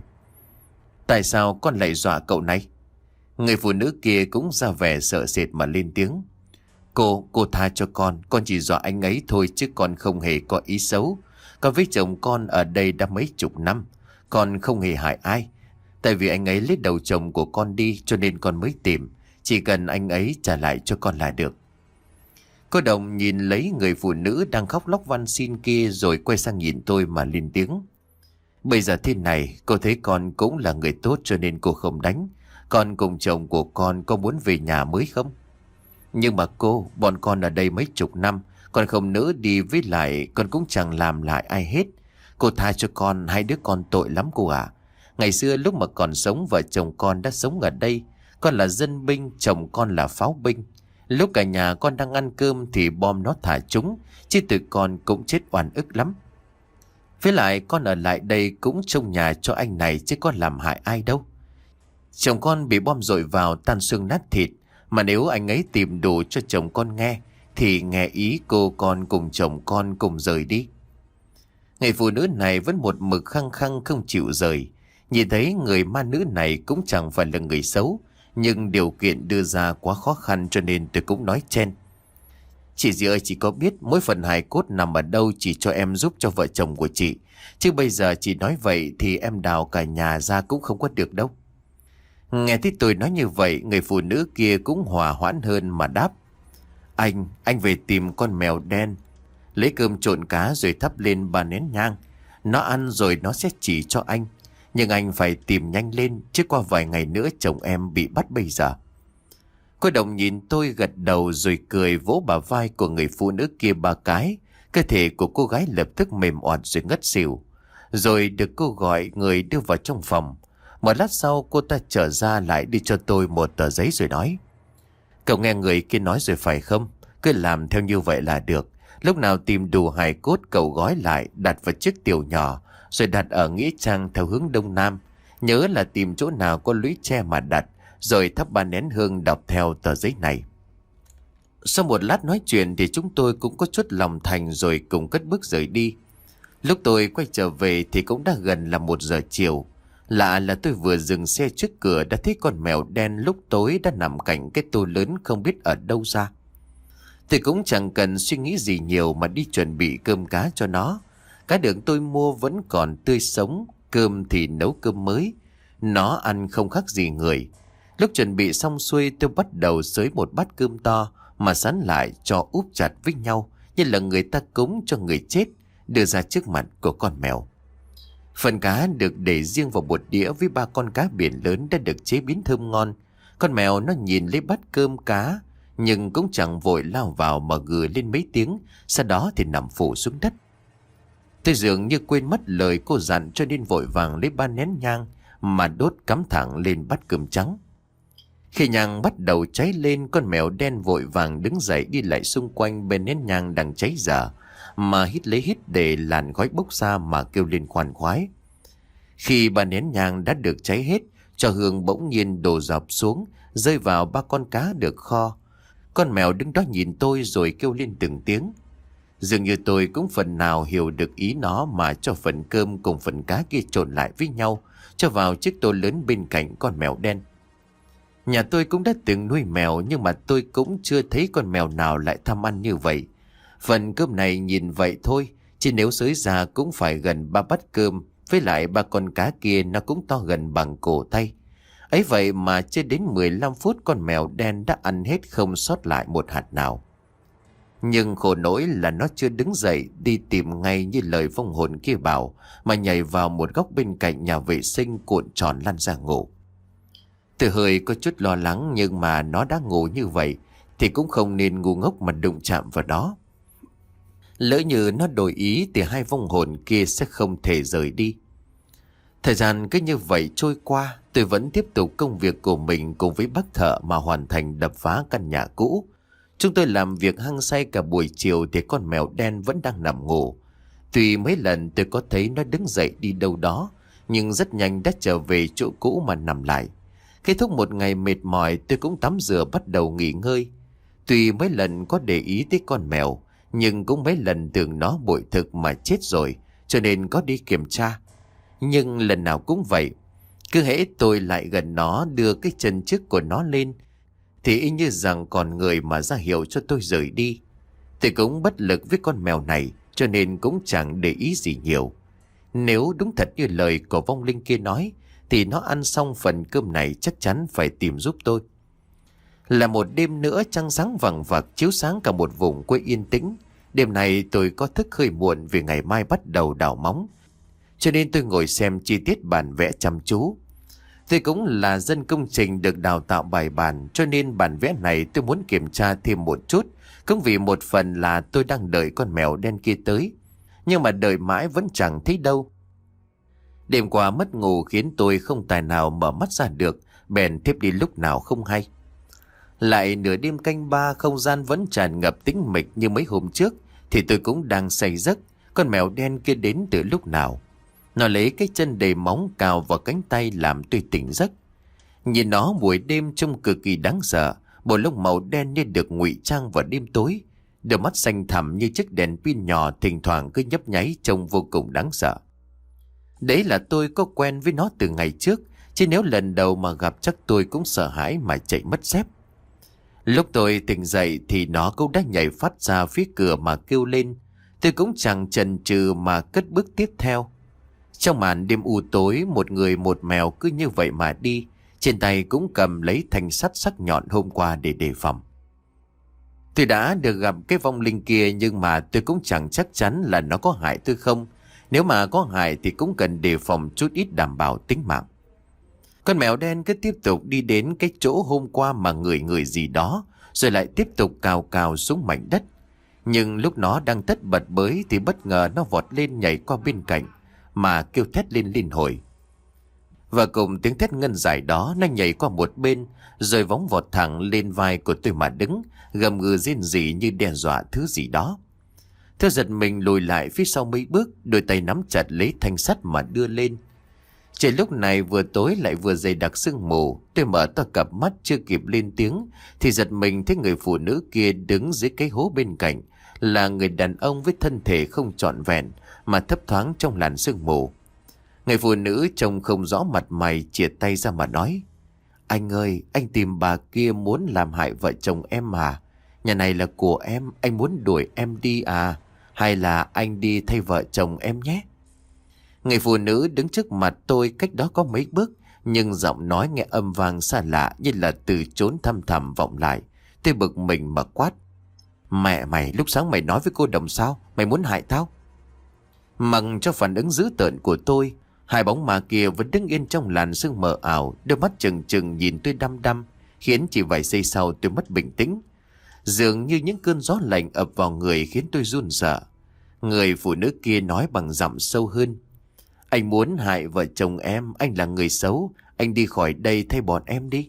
tại sao con lại dọa cậu này? Người phụ nữ kia cũng ra vẻ sợ sệt mà lên tiếng: Cô tha cho con chỉ dọa anh ấy thôi chứ con không hề có ý xấu. Con với chồng con ở đây đã mấy chục năm, con không hề hại ai. Tại vì anh ấy lấy đầu chồng của con đi cho nên con mới tìm. Chỉ cần anh ấy trả lại cho con là được. Cô Đồng nhìn lấy người phụ nữ đang khóc lóc van xin kia rồi quay sang nhìn tôi mà lên tiếng: bây giờ thế này, cô thấy con cũng là người tốt cho nên cô không đánh. Con cùng chồng của con có muốn về nhà mới không? Nhưng mà cô, bọn con ở đây mấy chục năm, con không nỡ đi, với lại con cũng chẳng làm lại ai hết. Cô tha cho con, hai đứa con tội lắm cô ạ. Ngày xưa lúc mà còn sống, vợ chồng con đã sống ở đây. Con là dân binh, chồng con là pháo binh. Lúc cả nhà con đang ăn cơm thì bom nó thả trúng, chứ tụi con cũng chết oan ức lắm. Với lại con ở lại đây cũng trông nhà cho anh này chứ có làm hại ai đâu. Chồng con bị bom dội vào tan xương nát thịt. Mà nếu anh ấy tìm đủ cho chồng con nghe thì nghe ý cô con cùng chồng con cùng rời đi. Người phụ nữ này vẫn một mực khăng khăng không chịu rời. Nhìn thấy người ma nữ này cũng chẳng phải là người xấu, nhưng điều kiện đưa ra quá khó khăn cho nên tôi cũng nói chen: chị dì ơi, chị có biết mỗi phần hài cốt nằm ở đâu chỉ cho em giúp cho vợ chồng của chị. Chứ bây giờ chị nói vậy thì em đào cả nhà ra cũng không có được đâu. Nghe thấy tôi nói như vậy, người phụ nữ kia cũng hòa hoãn hơn mà đáp: anh về tìm con mèo đen, lấy cơm trộn cá rồi thắp lên 3 nén nhang. Nó ăn rồi nó sẽ chỉ cho anh. Nhưng anh phải tìm nhanh lên, chứ qua vài ngày nữa chồng em bị bắt bây giờ. Cô Đồng nhìn tôi gật đầu rồi cười vỗ bả vai của người phụ nữ kia 3 cái. Cơ thể của cô gái lập tức mềm oặt rồi ngất xỉu. Rồi được cô gọi người đưa vào trong phòng. Một lát sau cô ta trở ra lại đi cho tôi một tờ giấy rồi nói: cậu nghe người kia nói rồi phải không? Cứ làm theo như vậy là được. Lúc nào tìm đủ hài cốt cậu gói lại, đặt vào chiếc tiểu nhỏ, rồi đặt ở nghĩa trang theo hướng đông nam. Nhớ là tìm chỗ nào có lũy tre mà đặt, rồi thắp 3 nén hương đọc theo tờ giấy này. Sau một lát nói chuyện thì chúng tôi cũng có chút lòng thành rồi cùng cất bước rời đi. Lúc tôi quay trở về thì cũng đã gần là 1 giờ chiều. Lạ là tôi vừa dừng xe trước cửa đã thấy con mèo đen lúc tối đã nằm cạnh cái tô lớn không biết ở đâu ra. Tôi cũng chẳng cần suy nghĩ gì nhiều mà đi chuẩn bị cơm cá cho nó. Cá được tôi mua vẫn còn tươi sống, cơm thì nấu cơm mới. Nó ăn không khác gì người. Lúc chuẩn bị xong xuôi tôi bắt đầu xới một bát cơm to mà sắn lại cho úp chặt với nhau như là người ta cúng cho người chết, đưa ra trước mặt của con mèo. Phần cá được để riêng vào một đĩa với 3 con cá biển lớn đã được chế biến thơm ngon. Con mèo nó nhìn lấy bát cơm cá nhưng cũng chẳng vội lao vào mà gừ lên mấy tiếng, sau đó thì nằm phủ xuống đất. Tôi dường như quên mất lời cô dặn cho nên vội vàng lấy 3 nén nhang mà đốt cắm thẳng lên bát cơm trắng. Khi nhang bắt đầu cháy lên, con mèo đen vội vàng đứng dậy đi lại xung quanh bên nén nhang đang cháy dở, mà hít lấy hít để làn khói bốc ra mà kêu lên khoan khoái. Khi 3 nén nhang đã được cháy hết, cho hương bỗng nhiên đổ dọc xuống, rơi vào 3 con cá được kho. Con mèo đứng đó nhìn tôi rồi kêu lên từng tiếng. Dường như tôi cũng phần nào hiểu được ý nó mà cho phần cơm cùng phần cá kia trộn lại với nhau, cho vào chiếc tô lớn bên cạnh con mèo đen. Nhà tôi cũng đã từng nuôi mèo nhưng mà tôi cũng chưa thấy con mèo nào lại tham ăn như vậy. Phần cơm này nhìn vậy thôi, chứ nếu xới ra cũng phải gần 3 bát cơm, với lại 3 con cá kia nó cũng to gần bằng cổ tay. Ấy vậy mà chưa đến 15 phút con mèo đen đã ăn hết không sót lại một hạt nào. Nhưng khổ nỗi là nó chưa đứng dậy đi tìm ngay như lời vong hồn kia bảo, mà nhảy vào một góc bên cạnh nhà vệ sinh cuộn tròn lăn ra ngủ. Tôi hơi có chút lo lắng, nhưng mà nó đã ngủ như vậy thì cũng không nên ngu ngốc mà đụng chạm vào đó. Lỡ như nó đổi ý thì 2 vong hồn kia sẽ không thể rời đi. Thời gian cứ như vậy trôi qua, tôi vẫn tiếp tục công việc của mình cùng với bác thợ mà hoàn thành đập phá căn nhà cũ. Chúng tôi làm việc hăng say cả buổi chiều thì con mèo đen vẫn đang nằm ngủ. Tuy mấy lần tôi có thấy nó đứng dậy đi đâu đó, nhưng rất nhanh đã trở về chỗ cũ mà nằm lại. Kết thúc một ngày mệt mỏi, tôi cũng tắm rửa bắt đầu nghỉ ngơi. Tuy mấy lần có để ý tới con mèo, nhưng cũng mấy lần tưởng nó bội thực mà chết rồi, cho nên có đi kiểm tra. Nhưng lần nào cũng vậy, cứ hễ tôi lại gần nó đưa cái chân trước của nó lên thì y như rằng còn người mà ra hiệu cho tôi rời đi. Tôi cũng bất lực với con mèo này, cho nên cũng chẳng để ý gì nhiều. Nếu đúng thật như lời của vong linh kia nói thì nó ăn xong phần cơm này chắc chắn phải tìm giúp tôi. Là một đêm nữa, trăng sáng vằng vặc chiếu sáng cả một vùng quê yên tĩnh. Đêm này tôi có thức hơi muộn vì ngày mai bắt đầu đào móng, cho nên tôi ngồi xem chi tiết bản vẽ chăm chú. Tôi cũng là dân công trình được đào tạo bài bản, cho nên bản vẽ này tôi muốn kiểm tra thêm một chút. Cũng vì một phần là tôi đang đợi con mèo đen kia tới, nhưng mà đợi mãi vẫn chẳng thấy đâu. Đêm qua mất ngủ khiến tôi không tài nào mở mắt ra được, bèn thiếp đi lúc nào không hay. Lại nửa đêm canh ba, không gian vẫn tràn ngập tĩnh mịch như mấy hôm trước, thì tôi cũng đang say giấc. Con mèo đen kia đến từ lúc nào? Nó lấy cái chân đầy móng cào vào cánh tay làm tôi tỉnh giấc. Nhìn nó buổi đêm trông cực kỳ đáng sợ. Bộ lông màu đen như được ngụy trang vào đêm tối, đôi mắt xanh thẳm như chiếc đèn pin nhỏ thỉnh thoảng cứ nhấp nháy, trông vô cùng đáng sợ. Đấy là tôi có quen với nó từ ngày trước, chứ nếu lần đầu mà gặp chắc tôi cũng sợ hãi mà chạy mất dép. Lúc tôi tỉnh dậy thì nó cũng đã nhảy phát ra phía cửa mà kêu lên. Tôi cũng chẳng chần chừ mà cất bước tiếp theo. Trong màn đêm u tối, một người một mèo cứ như vậy mà đi, trên tay cũng cầm lấy thanh sắt sắc nhọn hôm qua để đề phòng. Tôi đã được gặp cái vong linh kia, nhưng mà tôi cũng chẳng chắc chắn là nó có hại tôi không. Nếu mà có hại thì cũng cần đề phòng chút ít đảm bảo tính mạng. Con mèo đen cứ tiếp tục đi đến cái chỗ hôm qua mà ngửi gì đó, rồi lại tiếp tục cào cào xuống mảnh đất. Nhưng lúc nó đang tất bật bới thì bất ngờ nó vọt lên nhảy qua bên cạnh mà kêu thét lên liên hồi. Và cùng tiếng thét ngân dài đó, nó nhảy qua một bên rồi vóng vọt thẳng lên vai của tôi mà đứng, gầm gừ rên rỉ như đe dọa thứ gì đó. Tôi giật mình lùi lại phía sau mấy bước, đôi tay nắm chặt lấy thanh sắt mà đưa lên. Trời lúc này vừa tối lại vừa dày đặc sương mù. Tôi mở to cặp mắt chưa kịp lên tiếng thì giật mình thấy người phụ nữ kia đứng dưới cái hố bên cạnh, là người đàn ông với thân thể không trọn vẹn mà thấp thoáng trong làn sương mù. Người phụ nữ trông không rõ mặt mày, chìa tay ra mà nói: "Anh ơi, anh tìm bà kia muốn làm hại vợ chồng em à? Nhà này là của em, anh muốn đuổi em đi à? Hay là anh đi thay vợ chồng em nhé?" Người phụ nữ đứng trước mặt tôi cách đó có mấy bước, nhưng giọng nói nghe âm vang xa lạ như là từ chốn thăm thẳm vọng lại. Tôi bực mình mà quát: "Mẹ mày, lúc sáng mày nói với cô Đồng sao? Mày muốn hại tao?" Mặc cho phản ứng dữ tợn của tôi, hai bóng ma kia vẫn đứng yên trong làn sương mờ ảo, đôi mắt trừng trừng nhìn tôi đăm đăm, khiến chỉ vài giây sau tôi mất bình tĩnh. Dường như những cơn gió lạnh ập vào người khiến tôi run sợ. Người phụ nữ kia nói bằng giọng sâu hơn: "Anh muốn hại vợ chồng em, anh là người xấu, anh đi khỏi đây thay bọn em đi."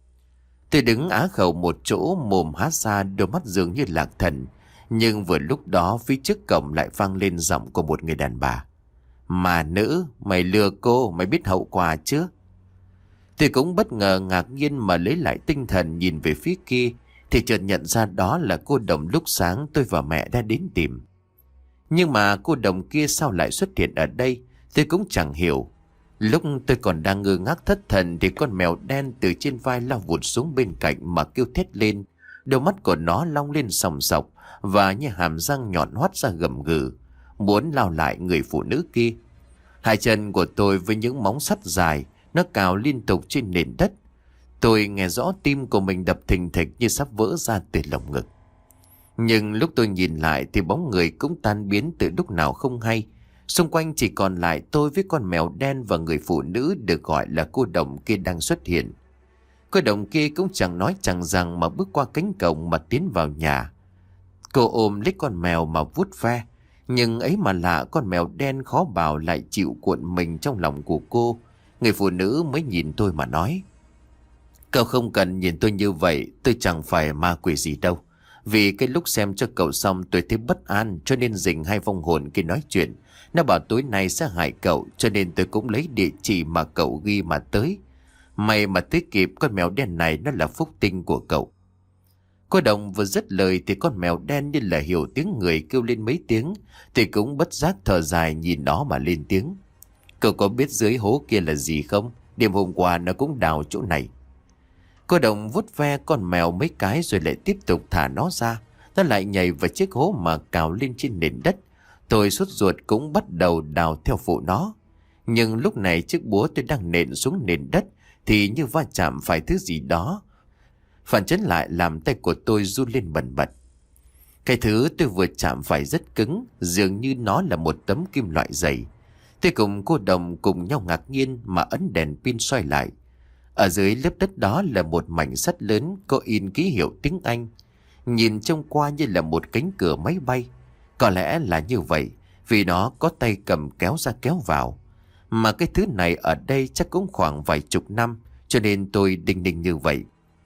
Tôi đứng á khẩu một chỗ, mồm há ra, đôi mắt dường như lạc thần. Nhưng vừa lúc đó phía trước cổng lại vang lên giọng của một người đàn bà: "Mà nữ, mày lừa cô, mày biết hậu quả chứ?" Tôi cũng bất ngờ ngạc nhiên mà lấy lại tinh thần nhìn về phía kia, thì chợt nhận ra đó là cô Đồng lúc sáng tôi và mẹ đã đến tìm. Nhưng mà cô Đồng kia sao lại xuất hiện ở đây, tôi cũng chẳng hiểu. Lúc tôi còn đang ngơ ngác thất thần thì con mèo đen từ trên vai lao vụt xuống bên cạnh mà kêu thét lên. Đôi mắt của nó long lên sòng sọc và như hàm răng nhọn hoắt ra gầm gừ, muốn lao lại người phụ nữ kia. Hai chân của tôi với những móng sắt dài, nó cào liên tục trên nền đất. Tôi nghe rõ tim của mình đập thình thịch như sắp vỡ ra từ lồng ngực. Nhưng lúc tôi nhìn lại thì bóng người cũng tan biến từ lúc nào không hay. Xung quanh chỉ còn lại tôi với con mèo đen và người phụ nữ được gọi là cô Đồng kia đang xuất hiện. Cô Đồng kia cũng chẳng nói chẳng rằng mà bước qua cánh cổng mà tiến vào nhà. Cô ôm lấy con mèo mà vuốt ve. Nhưng ấy mà lạ, con mèo đen khó bảo lại chịu cuộn mình trong lòng của cô. Người phụ nữ mới nhìn tôi mà nói: "Cậu không cần nhìn tôi như vậy, tôi chẳng phải ma quỷ gì đâu. Vì cái lúc xem cho cậu xong tôi thấy bất an, cho nên dình hai vong hồn kia nói chuyện. Nó bảo tối nay sẽ hại cậu, cho nên tôi cũng lấy địa chỉ mà cậu ghi mà tới. May mà tới kịp, con mèo đen này nó là phúc tinh của cậu. Cô Đồng vừa dứt lời thì con mèo đen như là hiểu tiếng người kêu lên mấy tiếng, thì cũng bất giác thở dài nhìn nó mà lên tiếng. Cậu có biết dưới hố kia là gì không? Đêm hôm qua nó cũng đào chỗ này. Cô Đồng vuốt ve con mèo mấy cái rồi lại tiếp tục thả nó ra. Nó lại nhảy vào chiếc hố mà cào lên trên nền đất. Tôi sốt ruột cũng bắt đầu đào theo phụ nó. Nhưng lúc này chiếc búa tôi đang nện xuống nền đất thì như va chạm phải thứ gì đó. Phản chấn lại làm tay của tôi run lên bần bật. Cái thứ tôi vừa chạm phải rất cứng, dường như nó là một tấm kim loại dày. Tôi cùng cô Đồng cùng nhau ngạc nhiên mà ấn đèn pin soi lại. Ở dưới lớp đất đó là một mảnh sắt lớn có in ký hiệu tiếng Anh. Nhìn trông qua như là một cánh cửa máy bay. Có lẽ là như vậy, vì nó có tay cầm kéo ra kéo vào. Mà cái thứ này ở đây chắc cũng khoảng vài chục năm, cho nên tôi đinh ninh như vậy.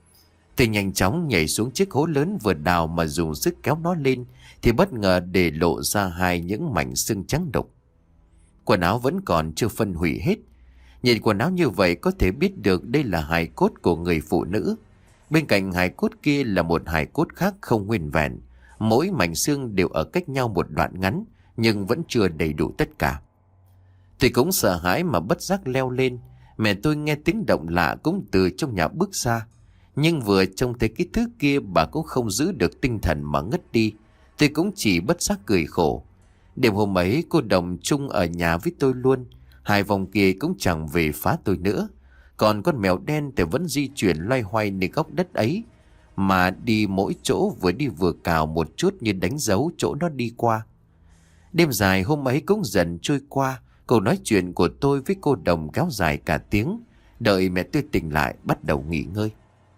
Tôi nhanh chóng nhảy xuống chiếc hố lớn vừa đào mà dùng sức kéo nó lên, thì bất ngờ để lộ ra những mảnh xương trắng đục. Quần áo vẫn còn chưa phân hủy hết. Nhìn quần áo như vậy có thể biết được đây là hài cốt của người phụ nữ. Bên cạnh hài cốt kia là một hài cốt khác không nguyên vẹn. Mỗi mảnh xương đều ở cách nhau một đoạn ngắn, nhưng vẫn chưa đầy đủ tất cả. Tôi cũng sợ hãi mà bất giác leo lên. Mẹ tôi nghe tiếng động lạ cũng từ trong nhà bước ra. Nhưng vừa trông thấy cái thứ kia bà cũng không giữ được tinh thần mà ngất đi. Tôi cũng chỉ bất giác cười khổ. Đêm hôm ấy cô Đồng chung ở nhà với tôi luôn. Hai vòng kia cũng chẳng về phá tôi nữa. Còn con mèo đen thì vẫn di chuyển loay hoay nơi góc đất ấy. Mà đi mỗi chỗ vừa đi vừa cào một chút như đánh dấu chỗ nó đi qua. Đêm dài hôm ấy cũng dần trôi qua. Câu nói chuyện của tôi với cô Đồng kéo dài cả tiếng. Đợi mẹ tôi tỉnh lại bắt đầu nghỉ ngơi.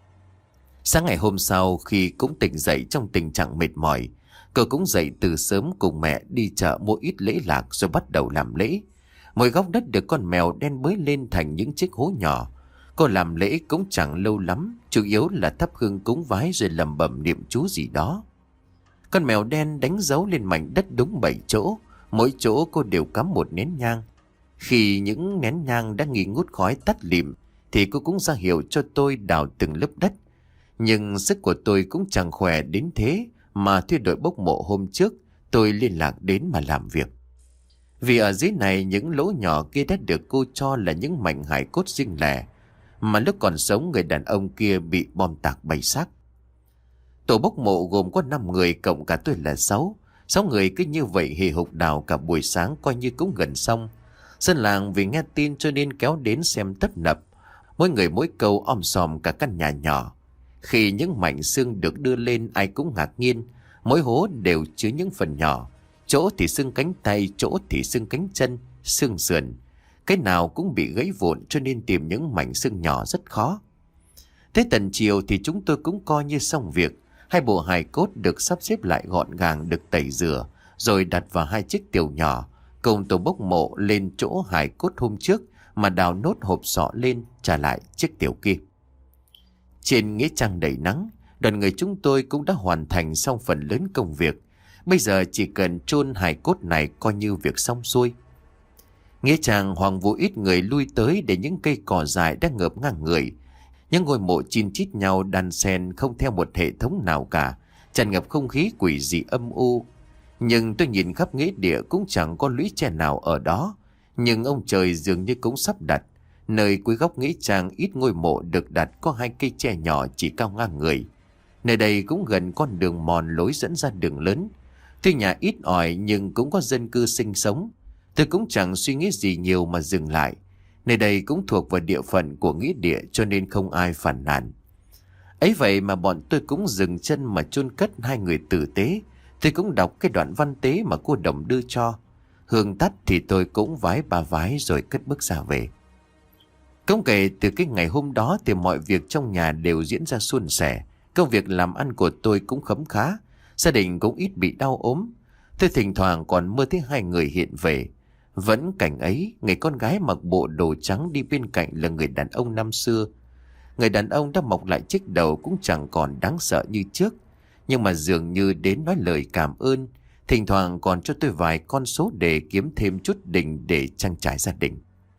Sáng ngày hôm sau khi cũng tỉnh dậy trong tình trạng mệt mỏi, cô cũng dậy từ sớm cùng mẹ đi chợ mua ít lễ lạc rồi bắt đầu làm lễ. Mỗi góc đất được con mèo đen bới lên thành những chiếc hố nhỏ. Cô làm lễ cũng chẳng lâu lắm, chủ yếu là thắp hương cúng vái rồi lẩm bẩm niệm chú gì đó. Con mèo đen đánh dấu lên mảnh đất đúng 7 chỗ, mỗi chỗ cô đều cắm một nén nhang. Khi những nén nhang đã nghi ngút khói tắt lịm thì cô cũng ra hiệu cho tôi đào từng lớp đất. Nhưng sức của tôi cũng chẳng khỏe đến thế mà thuê đội bốc mộ hôm trước tôi liên lạc đến mà làm việc. Vì ở dưới này những lỗ nhỏ kia đã được cô cho là những mảnh hài cốt riêng lẻ, mà lúc còn sống người đàn ông kia bị bom tạc bay xác. Tổ bốc mộ gồm có 5 người, cộng cả tôi là 6 người cứ như vậy hì hục đào cả buổi sáng coi như cũng gần xong. Dân làng vì nghe tin cho nên kéo đến xem tấp nập, mỗi người mỗi câu om sòm cả căn nhà nhỏ. Khi những mảnh xương được đưa lên ai cũng ngạc nhiên, mỗi hố đều chứa những phần nhỏ, chỗ thì xương cánh tay, chỗ thì xương cánh chân, xương sườn. Cái nào cũng bị gãy vụn cho nên tìm những mảnh xương nhỏ rất khó. Thế tận chiều thì chúng tôi cũng coi như xong việc. 2 bộ hài cốt được sắp xếp lại gọn gàng, được tẩy rửa, rồi đặt vào 2 chiếc tiều nhỏ, cùng tổ bốc mộ lên chỗ hài cốt hôm trước mà đào nốt hộp sọ lên trả lại chiếc tiều kia. Trên nghĩa trang đầy nắng, đoàn người chúng tôi cũng đã hoàn thành xong phần lớn công việc. Bây giờ chỉ cần chôn hài cốt này coi như việc xong xuôi. Nghĩa trang hoang vu, ít người lui tới để những cây cỏ dại đang ngợp ngang người. Những ngôi mộ chin chít nhau đan xen không theo một hệ thống nào cả, tràn ngập không khí quỷ dị âm u. Nhưng tôi nhìn khắp nghĩa địa cũng chẳng có lũy tre nào ở đó. Nhưng ông trời dường như cũng sắp đặt. Nơi cuối góc nghĩa trang ít ngôi mộ được đặt có 2 cây tre nhỏ chỉ cao ngang người. Nơi đây cũng gần con đường mòn lối dẫn ra đường lớn. Tuy nhà ít ỏi nhưng cũng có dân cư sinh sống. Tôi cũng chẳng suy nghĩ gì nhiều mà dừng lại. Nơi đây cũng thuộc vào địa phận của nghĩa địa cho nên không ai phản nàn. Ấy vậy mà bọn tôi cũng dừng chân mà chôn cất 2 người tử tế. Tôi cũng đọc cái đoạn văn tế mà cô Đồng đưa cho. Hương tắt thì tôi cũng vái 3 vái rồi cất bước ra về. Cũng kể từ cái ngày hôm đó thì mọi việc trong nhà đều diễn ra suôn sẻ. Công việc làm ăn của tôi cũng khấm khá. Gia đình cũng ít bị đau ốm. Tôi thỉnh thoảng còn mơ thấy 2 người hiện về. Vẫn cảnh ấy, người con gái mặc bộ đồ trắng đi bên cạnh là người đàn ông năm xưa. Người đàn ông đã mọc lại chiếc đầu cũng chẳng còn đáng sợ như trước. Nhưng mà dường như đến nói lời cảm ơn. Thỉnh thoảng còn cho tôi vài con số để kiếm thêm chút đỉnh để trang trải gia đình.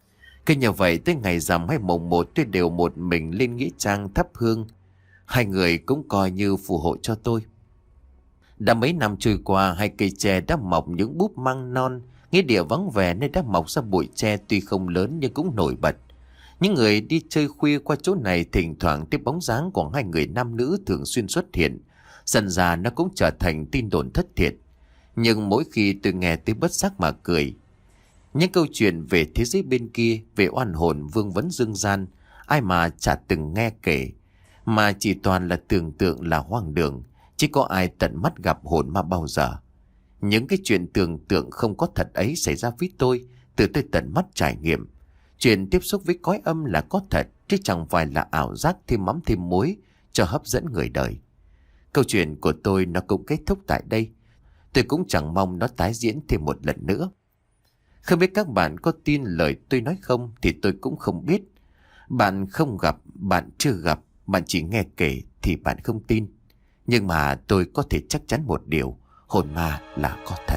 Cứ như vậy tới ngày rằm hay mồng 1 tôi đều một mình lên nghĩa trang thắp hương. Hai người cũng coi như phù hộ cho tôi. Đã mấy năm trôi qua, hai cây tre đã mọc những búp măng non. Nghĩa địa vắng vẻ nên đã mọc ra bụi tre tuy không lớn nhưng cũng nổi bật. Những người đi chơi khuya qua chỗ này thỉnh thoảng thấy bóng dáng của hai người nam nữ thường xuyên xuất hiện. Dần dà nó cũng trở thành tin đồn thất thiệt. Nhưng mỗi khi tôi nghe tôi bất giác mà cười. Những câu chuyện về thế giới bên kia, về oan hồn vương vấn dương gian, ai mà chả từng nghe kể. Mà chỉ toàn là tưởng tượng là hoang đường, chỉ có ai tận mắt gặp hồn ma bao giờ. Những cái chuyện tưởng tượng không có thật ấy xảy ra với tôi, từ tôi tận mắt trải nghiệm. Chuyện tiếp xúc với cõi âm là có thật, chứ chẳng phải là ảo giác thêm mắm thêm muối cho hấp dẫn người đời. Câu chuyện của tôi nó cũng kết thúc tại đây. Tôi cũng chẳng mong nó tái diễn thêm một lần nữa. Không biết các bạn có tin lời tôi nói không thì tôi cũng không biết. Bạn không gặp, bạn chưa gặp, bạn chỉ nghe kể thì bạn không tin. Nhưng mà tôi có thể chắc chắn một điều, hồn ma là có thật.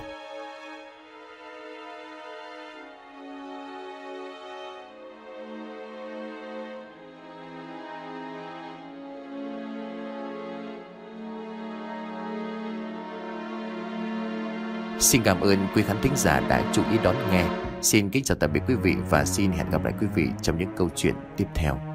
Xin cảm ơn quý khán thính giả đã chú ý đón nghe. Xin kính chào tạm biệt quý vị và xin hẹn gặp lại quý vị trong những câu chuyện tiếp theo.